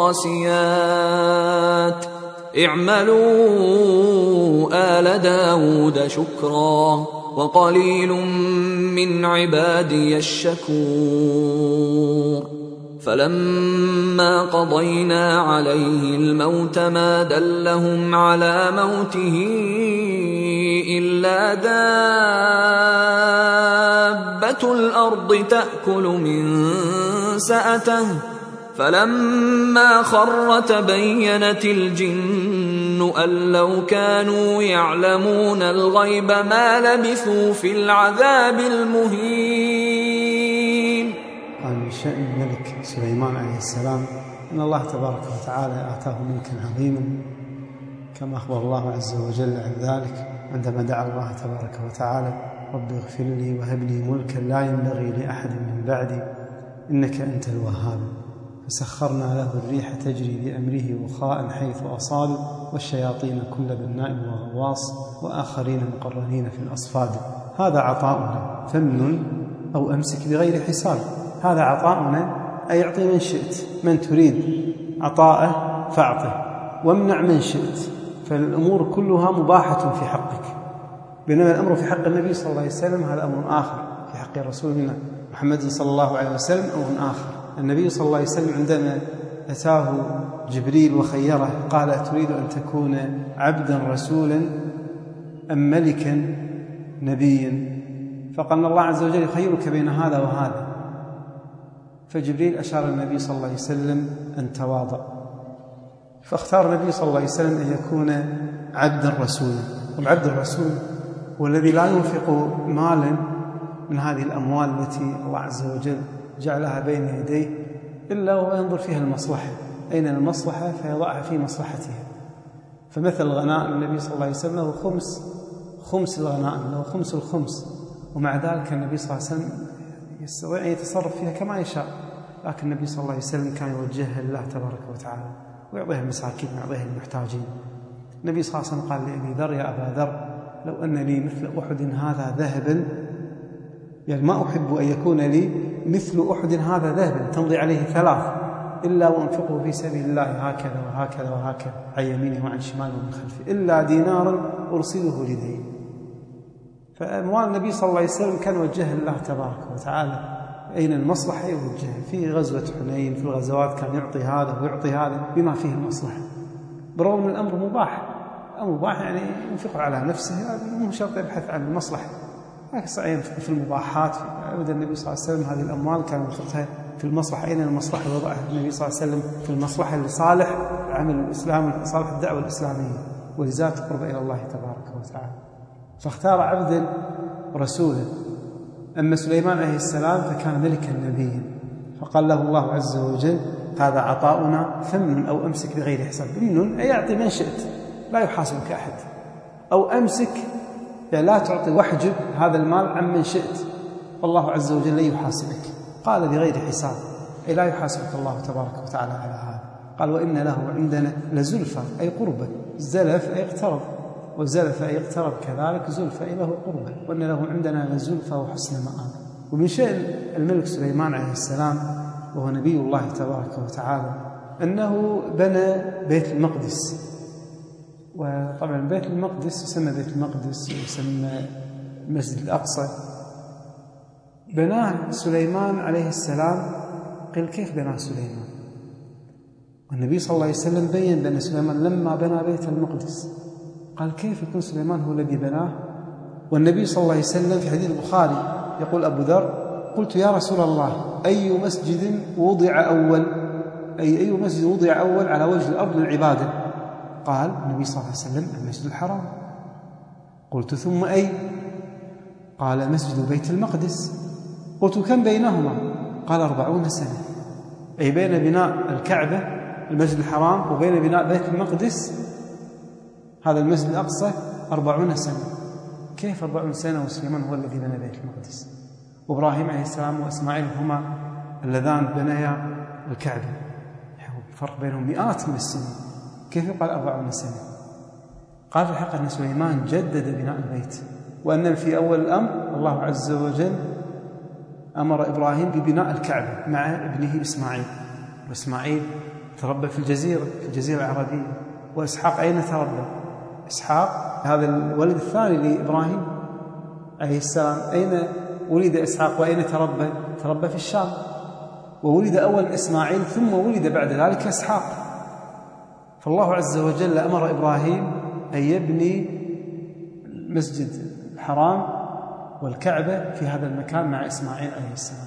الراسيات اعملوا آل داود شكرا وقليل من عبادي الشكور. فلما قضينا عليه الموت ما دلهم على موته إلا دابة الأرض تأكل من سأته فلما خر تبينت الجن أن لو كانوا يعلمون الغيب ما لبثوا في العذاب المهين. قال من شأن الملك سليمان عليه السلام أن الله تبارك وتعالى آتاه ملكا عظيما كما أخبر الله عز وجل عن ذلك عندما دعا الله تبارك وتعالى رب اغفر لي وهب لي ملكا لا ينبغي لأحد من بعدي إنك أنت الوهاب. فسخرنا له الريح تجري بأمره رخاء حيث أصاب والشياطين كل بناء وغواص وآخرين مقرنين في الأصفاد. هذا عطاؤنا فمن أو أمسك بغير حساب. هذا عطاؤنا أي أعطي من شئت، من تريد عطاءه فأعطه وامنع من شئت. فالأمور كلها مباحة في حقك، بينما الأمر في حق النبي صلى الله عليه وسلم هذا أمر آخر، في حق رسولنا محمد صلى الله عليه وسلم أمر آخر. النبي صلى الله عليه وسلم عندما أتاه جبريل وخيره قال أتريد أن تكون عبدا رسولا أم ملكا نبيا؟ فقال الله عز وجل يخيرك بين هذا وهذا. فجبريل أشار النبي صلى الله عليه وسلم أن تواضع، فاختار النبي صلى الله عليه وسلم أن يكون عبدا رسولا. والعبد الرسول هو الذي لا ينفق مالا من هذه الأموال التي الله عز وجل جعلها بين يديه إلا وينظر فيها المصلحة، أين المصلحة فيضعها في مصلحتها. فمثل الغنائم النبي صلى الله عليه وسلم له خمس الغنائم، له خمس الخمس، ومع ذلك النبي صلى الله عليه وسلم يستطيع أن يتصرف فيها كما يشاء، لكن النبي صلى الله عليه وسلم كان يوجهها لله تبارك وتعالى ويعطيها المساكين ويعطيها المحتاجين. النبي صلى الله عليه وسلم قال لأبي ذر يا أبا ذر لو أن لي مثل أحد هذا ذهبا، يعني ما أحب أن يكون لي مثل أحد هذا ذهبا تمضي عليه 3 إلا وأنفقه في سبيل الله هكذا وهكذا وهكذا عن يمينه وعن شماله ومن خلفه إلا دينارا أرسله لديه. فأموال النبي صلى الله عليه وسلم كان يوجهها لله تبارك وتعالى، أين المصلحة يوجهها. في غزوة حنين في الغزوات كان يعطي هذا ويعطي هذا بما فيه المصلحة، برغم من الأمر مباح يعني ينفق على نفسه، هذا مو شرط يبحث عن المصلحة، لكن صحيح ينفق في المباحات. أبدا النبي صلى الله عليه وسلم هذه الأموال كان ينفقها في المصلحة. أين المصلحة وضعها النبي صلى الله عليه وسلم في المصلحة لصالح عمل الإسلام وصالح الدعوة الإسلامية ولذات القرب إلى الله تبارك وتعالى. فاختار عبدا رسولا. أما سليمان عليه السلام فكان ملكا نبيا، فقال له الله عز وجل هذا عطاؤنا فمن أو أمسك بغير حساب. فمن أي أعطي من شئت لا يحاسبك أحد، أو أمسك يعني لا تعطي واحجب هذا المال عن من شئت، والله عز وجل لا يحاسبك. قال بغير حساب أي لا يحاسبك الله تبارك وتعالى على هذا. قال وإن له عندنا لزلفى أي قربا، زلف أي اقترب، وزلف أي اقترب كذلك زلفى أي له قربا، وإن له عندنا لزلفى وحسن مآب. ومن شأن الملك سليمان عليه السلام وهو نبي الله تبارك وتعالى أنه بنى بيت المقدس، وطبعا بيت المقدس يسمى بيت المقدس ويسمى المسجد الأقصى، بناه سليمان عليه السلام. قيل كيف بناه سليمان؟ والنبي صلى الله عليه وسلم بين بأن سليمان لما بنى بيت المقدس قال كيف يكون سليمان هو الذي بناه؟ والنبي صلى الله عليه وسلم في حديث البخاري يقول أبو ذر: قلت يا رسول الله أي مسجد وضع أول على وجه الأرض للعبادة؟ قال النبي صلى الله عليه وسلم: المسجد الحرام. قلت ثم أي؟ قال مسجد بيت المقدس. قلت كم بينهما؟ قال 40 سنة، أي بين بناء الكعبة المسجد الحرام وبين بناء بيت المقدس هذا المسجد الأقصى 40 سنة. كيف 40 سنة وسليمان هو الذي بنى بيت المقدس، وإبراهيم عليه السلام وإسماعيل هما اللذان بنيا الكعبة؟ فرق بينهم مئات من السنين، كيف يقال 40 سنة؟ قال في الحقيقة أن سليمان جدد بناء البيت، وأن في أول الأمر الله عز وجل أمر إبراهيم ببناء الكعبة مع ابنه إسماعيل، وإسماعيل تربى في الجزيرة العربية. وإسحاق أين تربى؟ إسحاق هذا الولد الثاني لإبراهيم عليه السلام، أين ولد إسحاق وأين تربى؟ تربى في الشام. وولد أول إسماعيل ثم ولد بعد ذلك إسحاق. فالله عز وجل أمر إبراهيم أن يبني المسجد الحرام والكعبة في هذا المكان مع إسماعيل عليه السلام.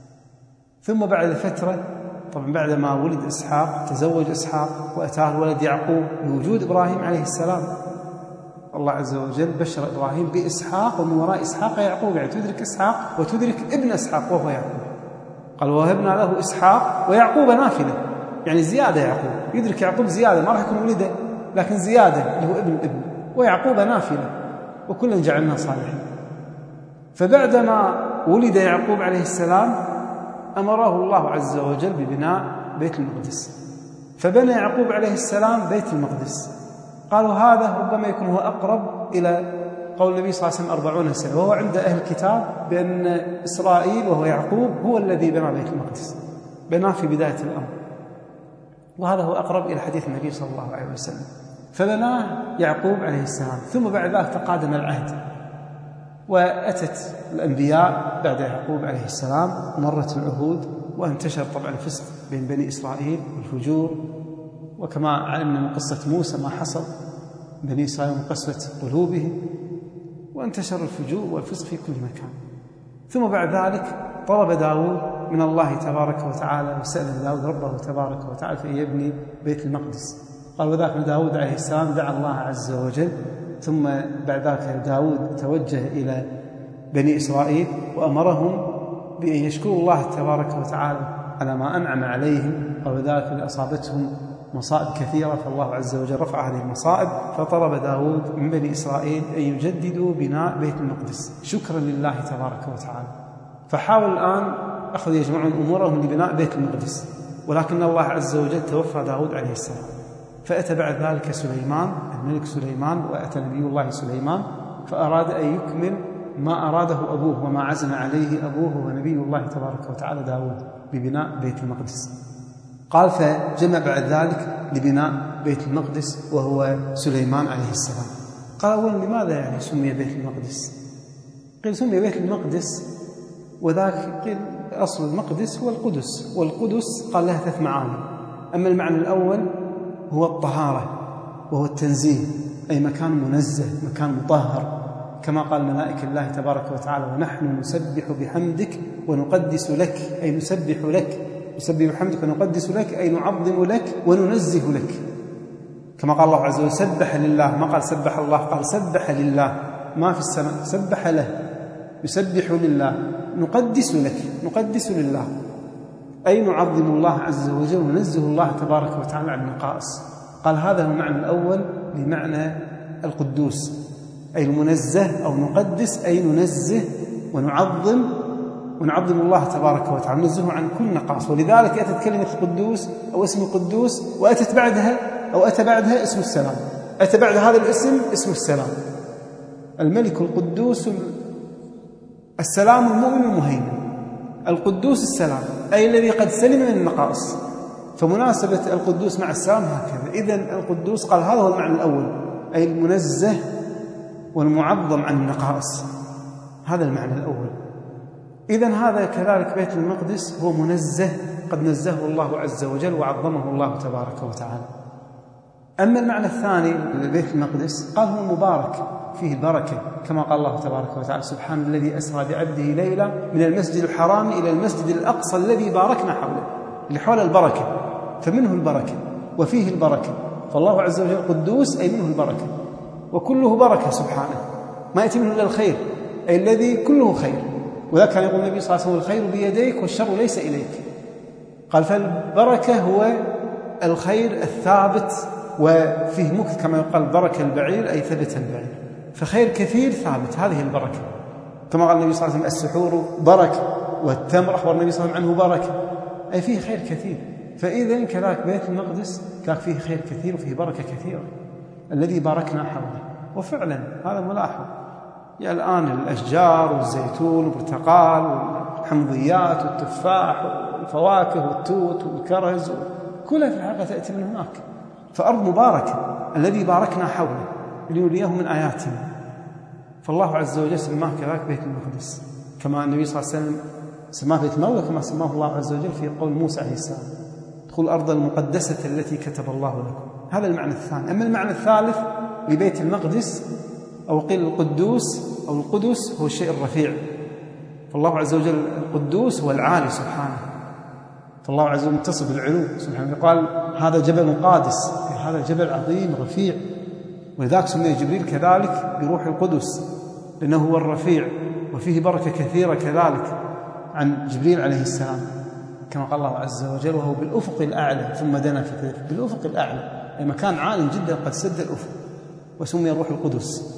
ثم بعد فترة، طبعا بعد ما ولد إسحاق تزوج إسحاق وأتاه الولد يعقوب بوجود إبراهيم عليه السلام. الله عز وجل بشر إبراهيم بإسحاق ومن وراء إسحاق يعقوب، يعني تدرك إسحاق وتدرك ابن إسحاق وهو يعقوب. قال ووهبنا له إسحاق ويعقوب نافلة، يعني زيادة. يعقوب يدرك يعقوب زيادة، ما راح يكون ولده لكن زيادة اللي هو ابن الابن، ويعقوب نافلة، وكلا جعلنا صالحين. فبعدما ولد يعقوب عليه السلام أمره الله عز وجل ببناء بيت المقدس، فبنى يعقوب عليه السلام بيت المقدس. قالوا هذا ربما يكون هو أقرب إلى قول النبي صلى الله عليه وسلم 40 سنة، وهو عند أهل الكتاب بأن إسرائيل وهو يعقوب هو الذي بنى بيت المقدس، بناه في بداية الأمر، وهذا هو أقرب إلى حديث النبي صلى الله عليه وسلم. فبناه يعقوب عليه السلام، ثم بعد ذلك تقادم العهد، وأتت الأنبياء بعد يعقوب عليه السلام، مرت العهود، وانتشر طبعا الفسق بين بني إسرائيل والفجور، وكما علمنا من قصة موسى ما حصل بني إسرائيل من قسوة قلوبهم، وانتشر الفجور والفسق في كل مكان. ثم بعد ذلك طلب داود من الله تبارك وتعالى، وسأل داود ربه تبارك وتعالى في يبني بيت المقدس. قال وذاك داود عليه السلام دعا الله عز وجل، ثم بعد ذلك داود توجه إلى بني إسرائيل وأمرهم بأن يشكروا الله تبارك وتعالى على ما أنعم عليهم، وذلك أصابتهم مصائب كثيرة، فالله عز وجل رفع هذه المصائب. فطلب داود من بني إسرائيل أن يجددوا بناء بيت المقدس شكرا لله تبارك وتعالى. فحاولوا الآن أخذوا يجمعون أمورهم لبناء بيت المقدس، ولكن الله عز وجل توفى داود عليه السلام. فأتى بعد ذلك سليمان الملك سليمان، وأتى نبي الله سليمان، فأراد أن يكمل ما أراده أبوه وما عزم عليه أبوه ونبي الله تبارك وتعالى داود ببناء بيت المقدس. قال فجمع بعد ذلك لبناء بيت المقدس وهو سليمان عليه السلام. قال أولا لماذا يعني سمي بيت المقدس؟ قيل سمي بيت المقدس وذاك قيل أصل المقدس هو القدس، والقدس قال لها 3 معاني. أما المعنى الأول هو الطهارة وهو التنزيه، أي مكان منزه، مكان مطهر، كما قال ملائكة الله تبارك وتعالى ونحن نسبح بحمدك ونقدس لك، أي نسبح لك، نسبح بحمدك ونقدس لك، أي نعظم لك وننزه لك. كما قال الله عز وجل سبح لله، ما قال سبح الله، قال سبح لله، ما في السماء، سبح له، يسبح لله، نقدس لك، نقدس لله، أي نعظم الله عز وجل وننزه الله تبارك وتعالى عن النقائص. قال هذا هو المعنى الأول لمعنى القدوس، أي المنزه، أو نقدس أي ننزه ونعظم الله تبارك وتعالى، ننزه عن كل نقائص. ولذلك أتت كلمة القدوس أو اسم القدوس، وأتت بعدها أو أتى بعدها اسم السلام، أتى بعد هذا الاسم اسم السلام، الملك القدوس السلام المؤمن المهيمن. القدوس السلام، أي الذي قد سلم من النقائص، فمناسبة القدوس مع السلام هكذا. إذن القدوس قال هذا هو المعنى الأول، أي المنزه والمعظم عن النقائص. هذا المعنى الأول. إذن هذا كذلك بيت المقدس هو منزه، قد نزهه الله عز وجل وعظمه الله تبارك وتعالى. أما المعنى الثاني لبيت المقدس قال هو مبارك، فيه البركة، كما قال الله تبارك وتعالى: سبحان الذي أسرى بعبده ليلا من المسجد الحرام إلى المسجد الأقصى الذي باركنا حوله، اللي حول البركة، فمنه البركة وفيه البركة. فالله عز وجل قدوس أي منه البركة، وكله بركة سبحانه، ما يأتي منه إلا الخير، أي الذي كله خير. وذلك كان يقول النبي صلى الله عليه وسلم: الخير بيديك والشر ليس إليك. قال فالبركة هو الخير الثابت، وفيه مكث كما يقال بركة البعير أي ثبت البعير، فخير كثير ثابت، هذه البركة. كما قال النبي صلى الله عليه وسلم: السحور بركة، والتمر أخبر النبي صلى الله عليه وسلم عنه بركة، أي فيه خير كثير. فإذا كذلك بيت المقدس كذلك فيه خير كثير وفيه بركة كثيرة، الذي باركنا حوله. وفعلا هذا ملاحظ، يعني الآن الأشجار والزيتون والبرتقال والحمضيات والتفاح والفواكه والتوت والكرز كلها في الحقيقة تأتي من هناك. فأرض مباركة الذي باركنا حوله لنريه من آياتنا. فالله عز وجل سماه كذلك بيت المقدس، كما النبي صلى الله عليه وسلم سماه بيت المولى، كما سماه الله عز وجل في قول موسى عليه السلام: ادخلوا الأرض المقدسة التي كتب الله لكم. هذا المعنى الثاني. أما المعنى الثالث لبيت المقدس، أو قيل القدوس أو القدس، هو الشيء الرفيع. فالله عز وجل القدوس هو العالي سبحانه، فالله عز وجل متصف بالعلو سبحانه. قال: هذا جبل قادس، هذا جبل عظيم رفيع. ولذلك سمي جبريل كذلك بروح القدس، لأنه هو الرفيع، وفيه بركة كثيرة كذلك عن جبريل عليه السلام، كما قال الله عز وجل: وهو بالأفق الأعلى ثم دنا فتدلى. بالأفق الأعلى أي مكان عال جدا قد سد الأفق، وسمي روح القدس،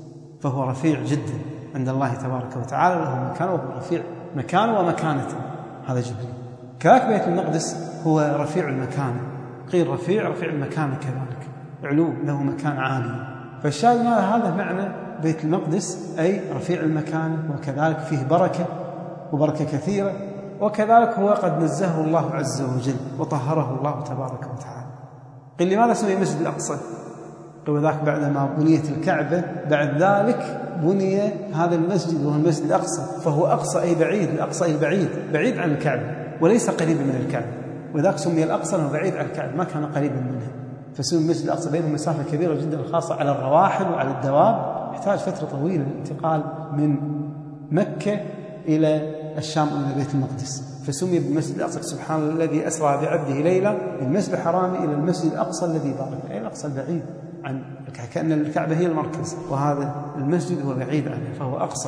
فهو رفيع جدا عند الله تبارك وتعالى، له مكانه وهو رفيع مكانه ومكانته. هذا جبريل. كذلك بيت المقدس هو رفيع المكان، قيل رفيع المكان كذلك، علو، له مكان عالي. فالشاهد هذا معنى بيت المقدس، أي رفيع المكان، وكذلك فيه بركة وبركة كثيرة، وكذلك هو قد نزهه الله عز وجل وطهره الله تبارك وتعالى. قيل لماذا سمي المسجد الأقصى؟ قيل وذاك بعدما بنيت الكعبة بعد ذلك بني هذا المسجد وهو المسجد الأقصى، فهو أقصى أي بعيد، الأقصى أي بعيد، بعيد عن الكعبة وليس قريبا من الكعبة، وذاك سمي الأقصى لأنه بعيد عن الكعبة، ما كان قريبا منها، فسمي المسجد الأقصى. بينهم مسافة كبيرة جدا، خاصة على الرواحل وعلى الدواب، يحتاج فترة طويلة للانتقال من مكة إلى الشام إلى بيت المقدس، فسمي بالمسجد الأقصى. سبحان الذي أسرى بعبده ليلا من المسجد الحرام إلى المسجد الأقصى الذي بارك، أي الأقصى البعيد عن، كأن الكعبة هي المركز وهذا المسجد هو بعيد عنه، فهو أقصى.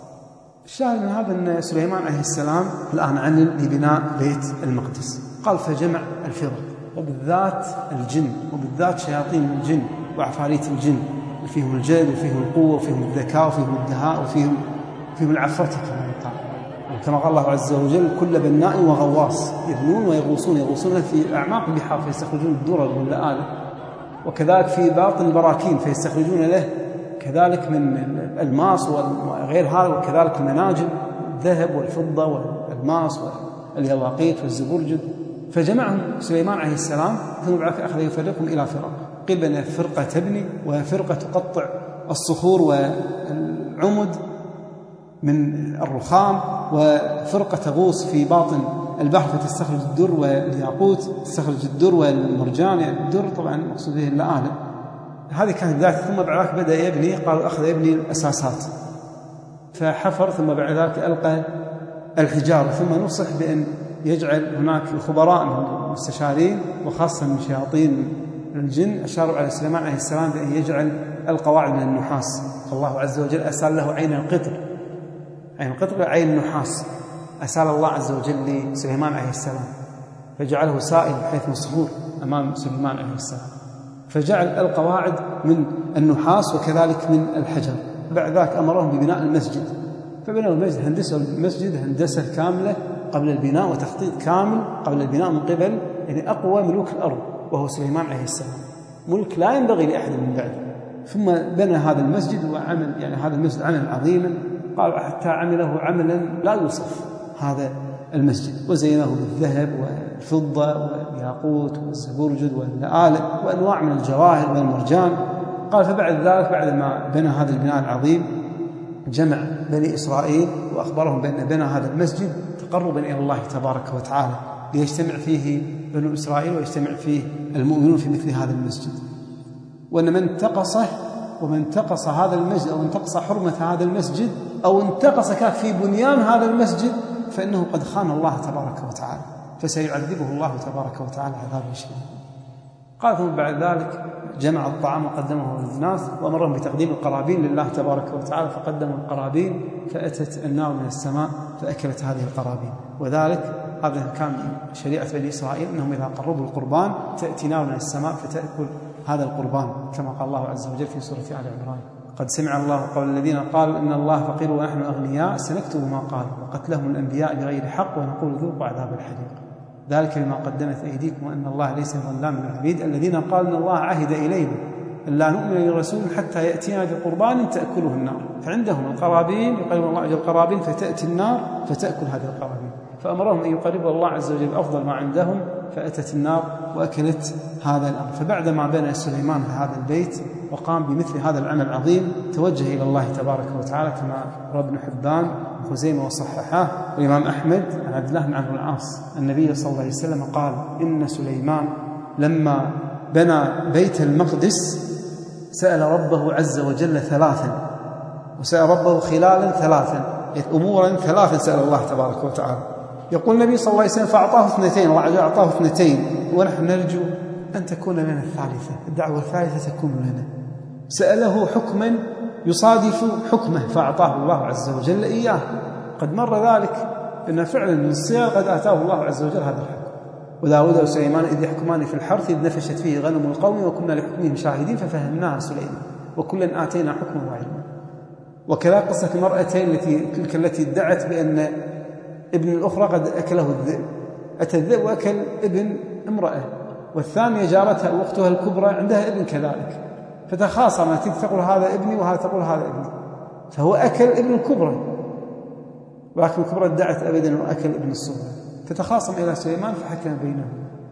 الشاهد من هذا أن سليمان عليه السلام الآن عن لبناء بيت المقدس، قال: فجمع الفرق، وبالذات الجن، وبالذات شياطين الجن وعفاريت الجن، فيهم الجلد وفيهم القوة وفيهم الذكاء وفيهم الدهاء وفيهم العفرة كما يقال. كما قال الله عز وجل: كل بناء وغواص، يبنون ويغوصون في أعماق البحار فيستخرجون الدرر واللآلئ، وكذلك في باطن البراكين فيستخرجون له كذلك من الألماس وغير هذا، وكذلك المناجم، الذهب والفضة والألماس واليواقيت والزبرجد. فجمعهم سليمان عليه السلام، ثم بعد أخذ يفرقهم إلى فرق، قيل بأن فرقة تبني وفرقة تقطع الصخور والعمد من الرخام، وفرقة تغوص في باطن البحر فتستخرج الدر والياقوت، تستخرج الدر والمرجان، يعني الدر طبعا مقصود به اللآلئ. هذه كانت بداية. ثم بعد ذلك بدأ يبني، قال أخذ يبني الأساسات، فحفر، ثم بعد ذلك ألقى الحجار، ثم نصح بأن يجعل هناك خبراء من المستشارين وخاصة من شياطين الجن، أشاروا على سليمان عليه السلام بأن يجعل القواعد من النحاس، فالله عز وجل أسال له عين القطر، عين القطر عين النحاس، أسال الله عز وجل لسليمان عليه السلام، فجعله سائل بحيث مصهور أمام سليمان عليه السلام، فجعل القواعد من النحاس وكذلك من الحجر. بعد ذلك أمرهم ببناء المسجد، فبنوا المسجد، هندسوا المسجد هندسة كاملة قبل البناء وتخطيط كامل قبل البناء من قبل يعني أقوى ملوك الأرض وهو سليمان عليه السلام، ملك لا ينبغي لأحد من بعده. ثم بنى هذا المسجد وعمل، يعني هذا المسجد عمل عظيما، قال حتى عمله عملا لا يوصف هذا المسجد، وزينه بالذهب والفضة والياقوت والزبرجد واللآلئ وأنواع من الجواهر والمرجان. قال فبعد ذلك بعد ما بنى هذا البناء العظيم جمع بني إسرائيل وأخبرهم بأن بنى هذا المسجد تقربا إلى الله تبارك وتعالى ليجتمع فيه بنو إسرائيل ويجتمع فيه المؤمنون في مثل هذا المسجد، وأن من انتقصه ومن انتقص هذا المسجد أو انتقص حرمة هذا المسجد أو انتقص كاف في بنيان هذا المسجد فإنه قد خان الله تبارك وتعالى، فسيعذبه الله تبارك وتعالى عذابا شديدا. قال ثم بعد ذلك جمع الطعام وقدمه للناس وأمرهم بتقديم القرابين لله تبارك وتعالى، فقدموا القرابين فأتت النار من السماء فأكلت هذه القرابين. وذلك هذا كان شريعة بني إسرائيل أنهم إذا قربوا القربان تأتي نار من السماء فتأكل هذا القربان، كما قال الله عز وجل في سورة آل عمران: قد سمع الله قول الذين قالوا إن الله فقير ونحن أغنياء سنكتب ما قالوا وقتلهم الأنبياء بغير حق ونقول ذوقوا عذاب الحريق ذلك بما قدمت أيديكم وأن الله ليس ظلام للعبيد الذين قالوا إن الله عهد إلينا ألا نؤمن لرسول حتى يأتينا بقربان تأكله النار، فعندهم القرابين يقرب الله عز وجل القرابين فتأتي النار فتأكل هذه القرابين، فأمرهم أن يقربوا الله عز وجل أفضل ما عندهم فأتت النار وأكلت هذا الأمر. فبعدما بنى سليمان هذا البيت وقام بمثل هذا العمل العظيم توجه إلى الله تبارك وتعالى كما روى ابن حبان وخزيمة وصححاه والإمام أحمد عن عبد الله بن عمرو العاص النبي صلى الله عليه وسلم قال: إن سليمان لما بنى بيت المقدس سأل ربه عز وجل ثلاثا، وسأل ربه خلالا ثلاثا، أمورا ثلاثا سأل الله تبارك وتعالى. يقول النبي صلى الله عليه وسلم فأعطاه اثنتين، الله عز وجل أعطاه اثنتين ونحن نرجو أن تكون لنا الثالثة، الدعوة الثالثة تكون لنا. سأله حكما يصادف حكمه فأعطاه الله عز وجل إياه. قد مر ذلك أن فعلا من الصيغ قد آتاه الله عز وجل هذا الحكم: وداود وسليمان إذ يحكمان في الحرث إذ نفشت فيه غنم القوم وكنا لحكمهم شاهدين ففهمناها سليمان وكلا آتينا حكما وعلما. وكذا قصة المرأتين التي ادعت بأن ابن الأخرى قد أكله الذئب، أتى الذئب وأكل ابن امرأة، والثانية جارتها وأختها الكبرى عندها ابن كذلك، فتخاصم، تقول هذا ابني وهذا تقول هذا ابني، فهو أكل ابن الكبرى، ولكن الكبرى ادعت أبدا أنه أكل ابن الصغرى، فتخاصم إلى سليمان فحكم بينهم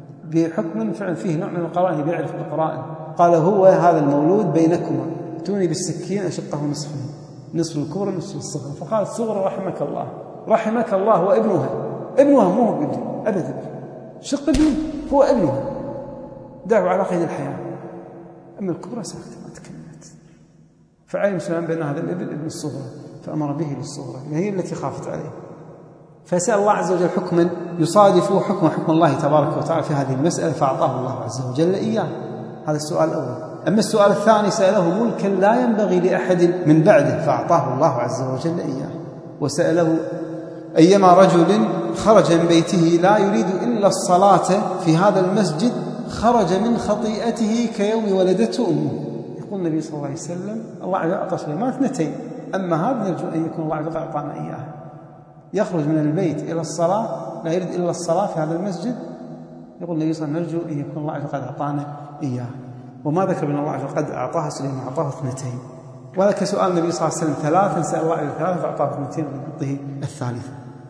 بحكم فعلا فيه نوع من القرائن بيعرف القرائن. قال: هو هذا المولود بينكما اتوني بالسكين أشقه نصفين، نصف الكبرى نصف الصغرى. فقال الصغرى: رحمك الله، رحمك الله، وابنها مو هو ابني أبدا، شق ابني هو ابنها، دعوا على قيد الحياة، أما الكبرى ساكتة ما تكلمت. فعلم سليمان بأن هذا الابن ابن الصغرى فأمر به للصغرى، هي التي خافت عليه، فسأل الله عز وجل حكما يصادف حكم الله تبارك وتعالى في هذه المسألة فأعطاه الله عز وجل إياه. هذا السؤال الأول. أما السؤال الثاني سأله ملكا لا ينبغي لأحد من بعده فأعطاه الله عز وجل إياه. وسأله أيما رجل خرج من بيته لا يريد إلا الصلاة في هذا المسجد خرج من خطيئته كيوم ولدته أمه. يقول النبي صلى الله عليه وسلم: الله عز وجل أعطى سليمان اثنتين، أما هذا نرجو أن يكون الله عز وجل أعطانا إياه، يخرج من البيت إلى الصلاة لا يريد إلا الصلاة في هذا المسجد. يقول النبي صلى الله عليه وسلم: نرجو أن يكون الله عز وجل قد أعطانا إياه. وما ذكر بأن الله عز وجل قد أعطاها سليمان، أعطاه اثنتين. وذلك سؤال النبي صلى الله عليه وسلم ثلاثا، سأل الله عز وجل ثلاثا فأعطاه اثنتين ويعطيه الثالثة.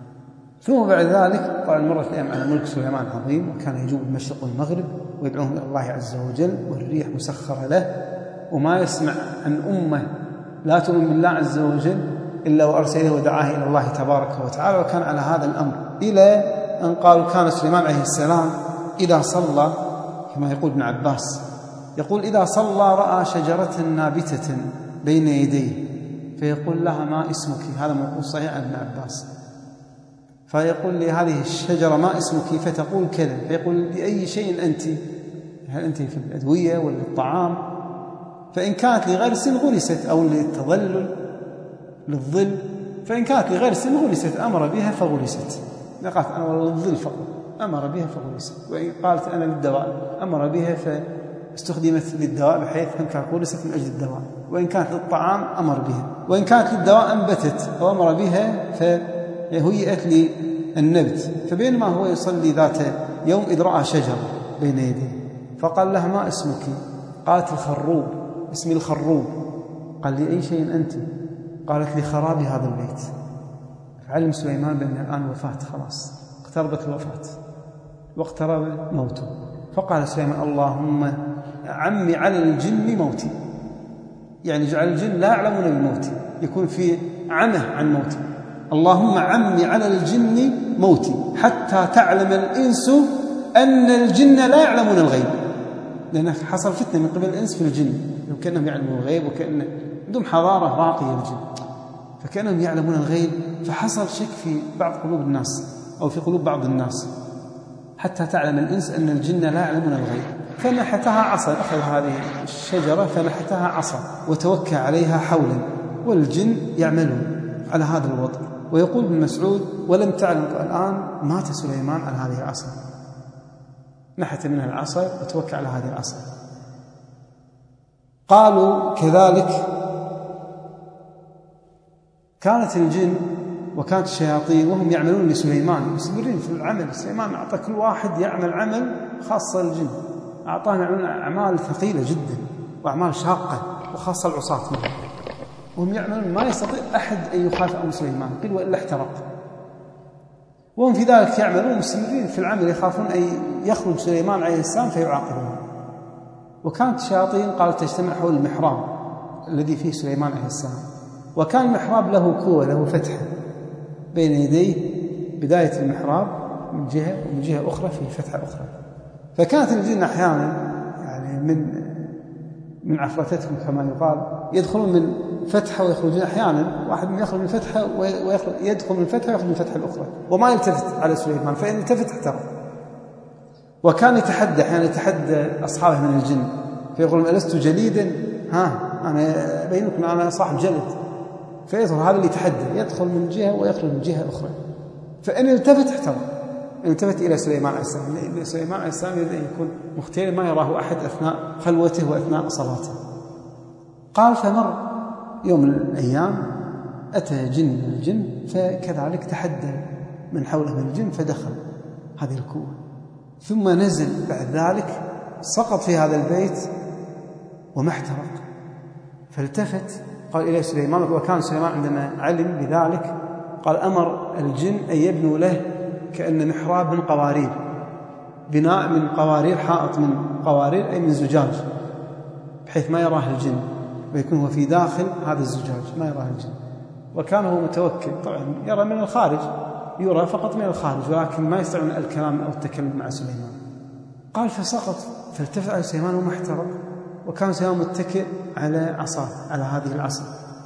ثم بعد ذلك طبعا مرت الأيام على ملك سليمان عظيم، وكان يجوب المشرق والمغرب ويدعوهم إلى الله عز وجل، والريح مسخرة له، وما يسمع عن أمة لا تؤمن بالله عز وجل إلا وأرسله ودعاه إلى الله تبارك وتعالى. وكان على هذا الأمر إلى أن قالوا كان سليمان عليه السلام إذا صلى كما يقول ابن عباس، يقول إذا صلى رأى شجرة نابتة بين يديه فيقول لها: ما اسمك؟ هذا موقوف صحيح عن ابن عباس. فيقول لهذه الشجرة: ما اسمك؟ فتقول كذا، فيقول: لأي شيء أنت؟ هل أنت في الأدوية ولا الطعام؟ فإن كانت لغرس غرست، أو للتظلل للظل، فإن كانت لغرس غرست أمر بها فغرست، قالت أنا للظل فقط أمر بها فغرست، وإن قالت أنا للدواء أمر بها فاستخدمت للدواء بحيث أنها غرست من أجل الدواء، وإن كانت للطعام أمر بها، وإن كانت للدواء أنبتت أو أمر بها فهيئت للنبت. فبينما هو يصلي ذات يوم إذ رأى شجرة بين يديه فقال لها: ما اسمك؟ قالت: الخروب، اسمي الخروب. قال: لأي شيء أنت؟ قالت: لخراب هذا البيت. فعلم سليمان بأن الآن وفاة، خلاص اقتربت الوفاة واقترب موته، فقال سليمان: اللهم عمي على الجن موتي، يعني جعل الجن لا يعلمون بموتي، يكون في عمى عن موتي. اللهم عمي على الجن موتي حتى تعلم الإنس أن الجن لا يعلمون الغيب، لأن حصل فتنة من قبل الإنس في الجن، وكأنهم يعلمون الغيب، وكأن عندهم حضارة راقية الجن، فكأنهم يعلمون الغيب. فحصل شك في بعض قلوب الناس أو في قلوب بعض الناس، حتى تعلم الإنس أن الجن لا يعلمون الغيب. فنحتها عصا، أخذ هذه الشجرة فنحتها عصا وتوكى عليها حولا، والجن يعملون على هذا الوضع. ويقول ابن مسعود: ولم تعلم الآن مات سليمان على هذه العصا، نحت منها العصا وتوكى على هذه العصا. قالوا كذلك كانت الجن وكانت الشياطين وهم يعملون لسليمان، مستمرين في العمل. سليمان أعطى كل واحد يعمل عمل خاصة الجن، أعطاهم يعملون أعمال ثقيلة جدا وأعمال شاقة، وخاصة العصاة منهم، وهم يعملون ما يستطيع أحد أن يخالف أمر سليمان، قيل وإلا احترق. وهم في ذلك يعملون مستمرين في العمل، يخافون أن يخرج سليمان عليه السلام فيعاقبهم. وكانت الشياطين قالت تجتمع حول المحراب الذي فيه سليمان عليه السلام، وكان المحراب له قوة، له فتحة بين يديه، بداية المحراب من جهة ومن جهة أخرى في فتحة أخرى. فكانت الجن أحيانا يعني من عفرتهم كما يقال يدخلون من فتحة ويخرجون أحيانا، واحد من يخرج من فتحة ويدخل من فتحة ويخرج من فتحة الأخرى، وما يلتفت على سليمان، فإن التفت احترق. وكان يتحدى أحيانا، يتحدى أصحابه من الجن فيقول: ألست جليدا؟ أنا بينكم أنا صاحب جلد. فيظهر هذا اللي يتحدى، يدخل من جهة ويخرج من جهة أخرى. فإن التفت احترق، التفت إلى سليمان عليه السلام، لأن سليمان عليه السلام يريد أن يكون مختيلا ما يراه أحد أثناء خلوته وأثناء صلاته. قال: فمر يوم من الأيام أتى جن من الجن، فكذلك تحدى من حوله من الجن فدخل هذه الكوة، ثم نزل بعد ذلك سقط في هذا البيت وما احترق. فالتفت قال إلى سليمان، وكان سليمان عندما علم بذلك قال: أمر الجن أن يبنوا له كأن محراب من قوارير، بناء من قوارير، حائط من قوارير أي من زجاج، بحيث ما يراه الجن، ويكون هو في داخل هذا الزجاج ما يراه الجن. وكان هو متوكل، طبعا يرى من الخارج، يرى فقط من الخارج، ولكن ما يستطيعون الكلام أو التكلم مع سليمان. قال: فسقط، فالتفت على سليمان وما احترق، وكان سليمان متكئ على عصاه، على هذه العصا.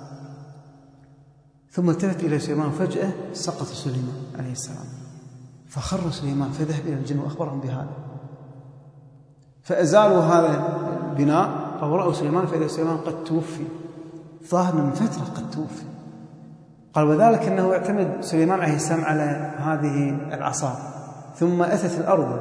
ثم التفت إلى سليمان، فجأة سقط سليمان عليه السلام، فخر سليمان، فذهب إلى الجن وأخبرهم بهذا، فأزالوا هذا البناء أو رأوا سليمان، فإذا سليمان قد توفي، ظاهر من فترة قد توفي. قال: وذلك أنه اعتمد سليمان عليه السلام على هذه العصا، ثم أتت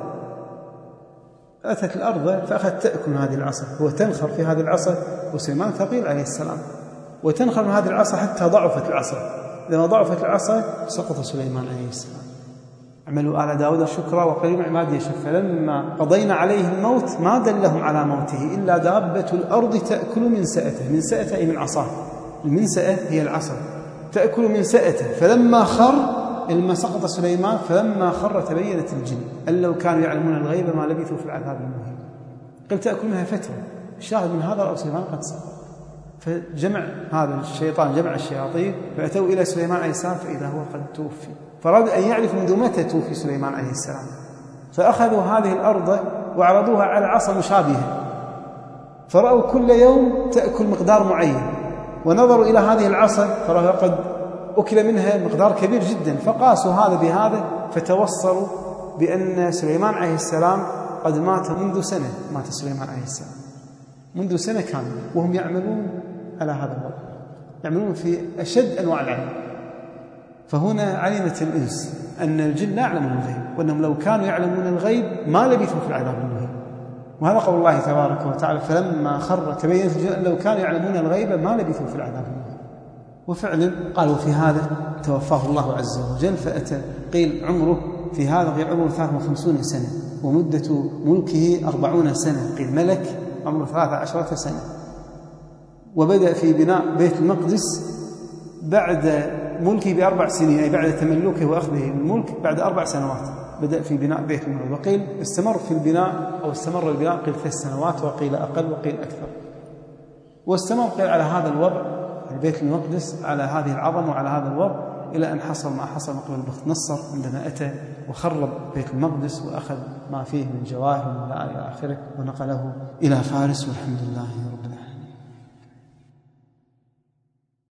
الأرض فأخذت تأكل من هذه العصا، هو تنخر في هذه العصا، وسليمان ثقيل عليه السلام، وتنخر من هذه العصا حتى ضعفت العصا. لما ضعفت العصا سقط سليمان عليه السلام. اعملوا آل داود شكرا وقليل من عبادي الشكور. فلما قضينا عليه الموت ما دلهم على موته إلا دابة الأرض تأكل من سأته، من سأته أي من عصاه، المنسأة هي العصا، تأكل من سأته. فلما خر، لما سقط سليمان، فلما خر تبينت الجن أن لو كانوا يعلمون الغيب ما لبثوا في العذاب المهين. قل تأكل منها فترة، الشاهد من هذا رأوا سليمان قد سقط. فجمع هذا الشيطان، جمع الشياطين، فأتوا إلى سليمان عليه السلام فإذا هو قد توفي. فراد أن يعرف منذ متى توفي سليمان عليه السلام، فأخذوا هذه الأرض وعرضوها على عصا مشابهة، فرأوا كل يوم تأكل مقدار معين، ونظروا إلى هذه العصا فرأوا قد أكل منها مقدار كبير جدا، فقاسوا هذا بهذا، فتوصلوا بأن سليمان عليه السلام قد مات منذ سنة. مات سليمان عليه السلام منذ سنة كاملة، وهم يعملون على هذا الوضع، يعملون في أشد أنواع العمل. فهنا علمت الإنس أن الجن لا يعلمون الغيب، وأنهم لو كانوا يعلمون الغيب ما لبثوا في العذاب المهين. وهذا قول الله تبارك وتعالى: فلما خر تبينت الجن لو كانوا يعلمون الغيب ما لبثوا في العذاب المهين. وفعلا قالوا في هذا توفاه الله عز وجل، فأتى قيل عمره في هذا غير عمره 53 سنة، ومدة ملكه 40 سنة، قيل ملك عمره 13 سنة. وبدأ في بناء بيت المقدس بعد ملكه ب4 سنين، أي بعد تملكه وأخذه الملك بعد 4 سنوات بدأ في بناء بيت المقدس. وقيل استمر في البناء أو استمر البناء قيل 3 سنوات، وقيل أقل وقيل أكثر. واستمر على هذا الوضع البيت المقدس على هذه العظمة وعلى هذا الوضع إلى أن حصل ما حصل مقبل بخت نصر عندما أتى وخرب بيت المقدس وأخذ ما فيه من جواهر ومن إلى آخره ونقله إلى فارس، والحمد لله رب العالمين.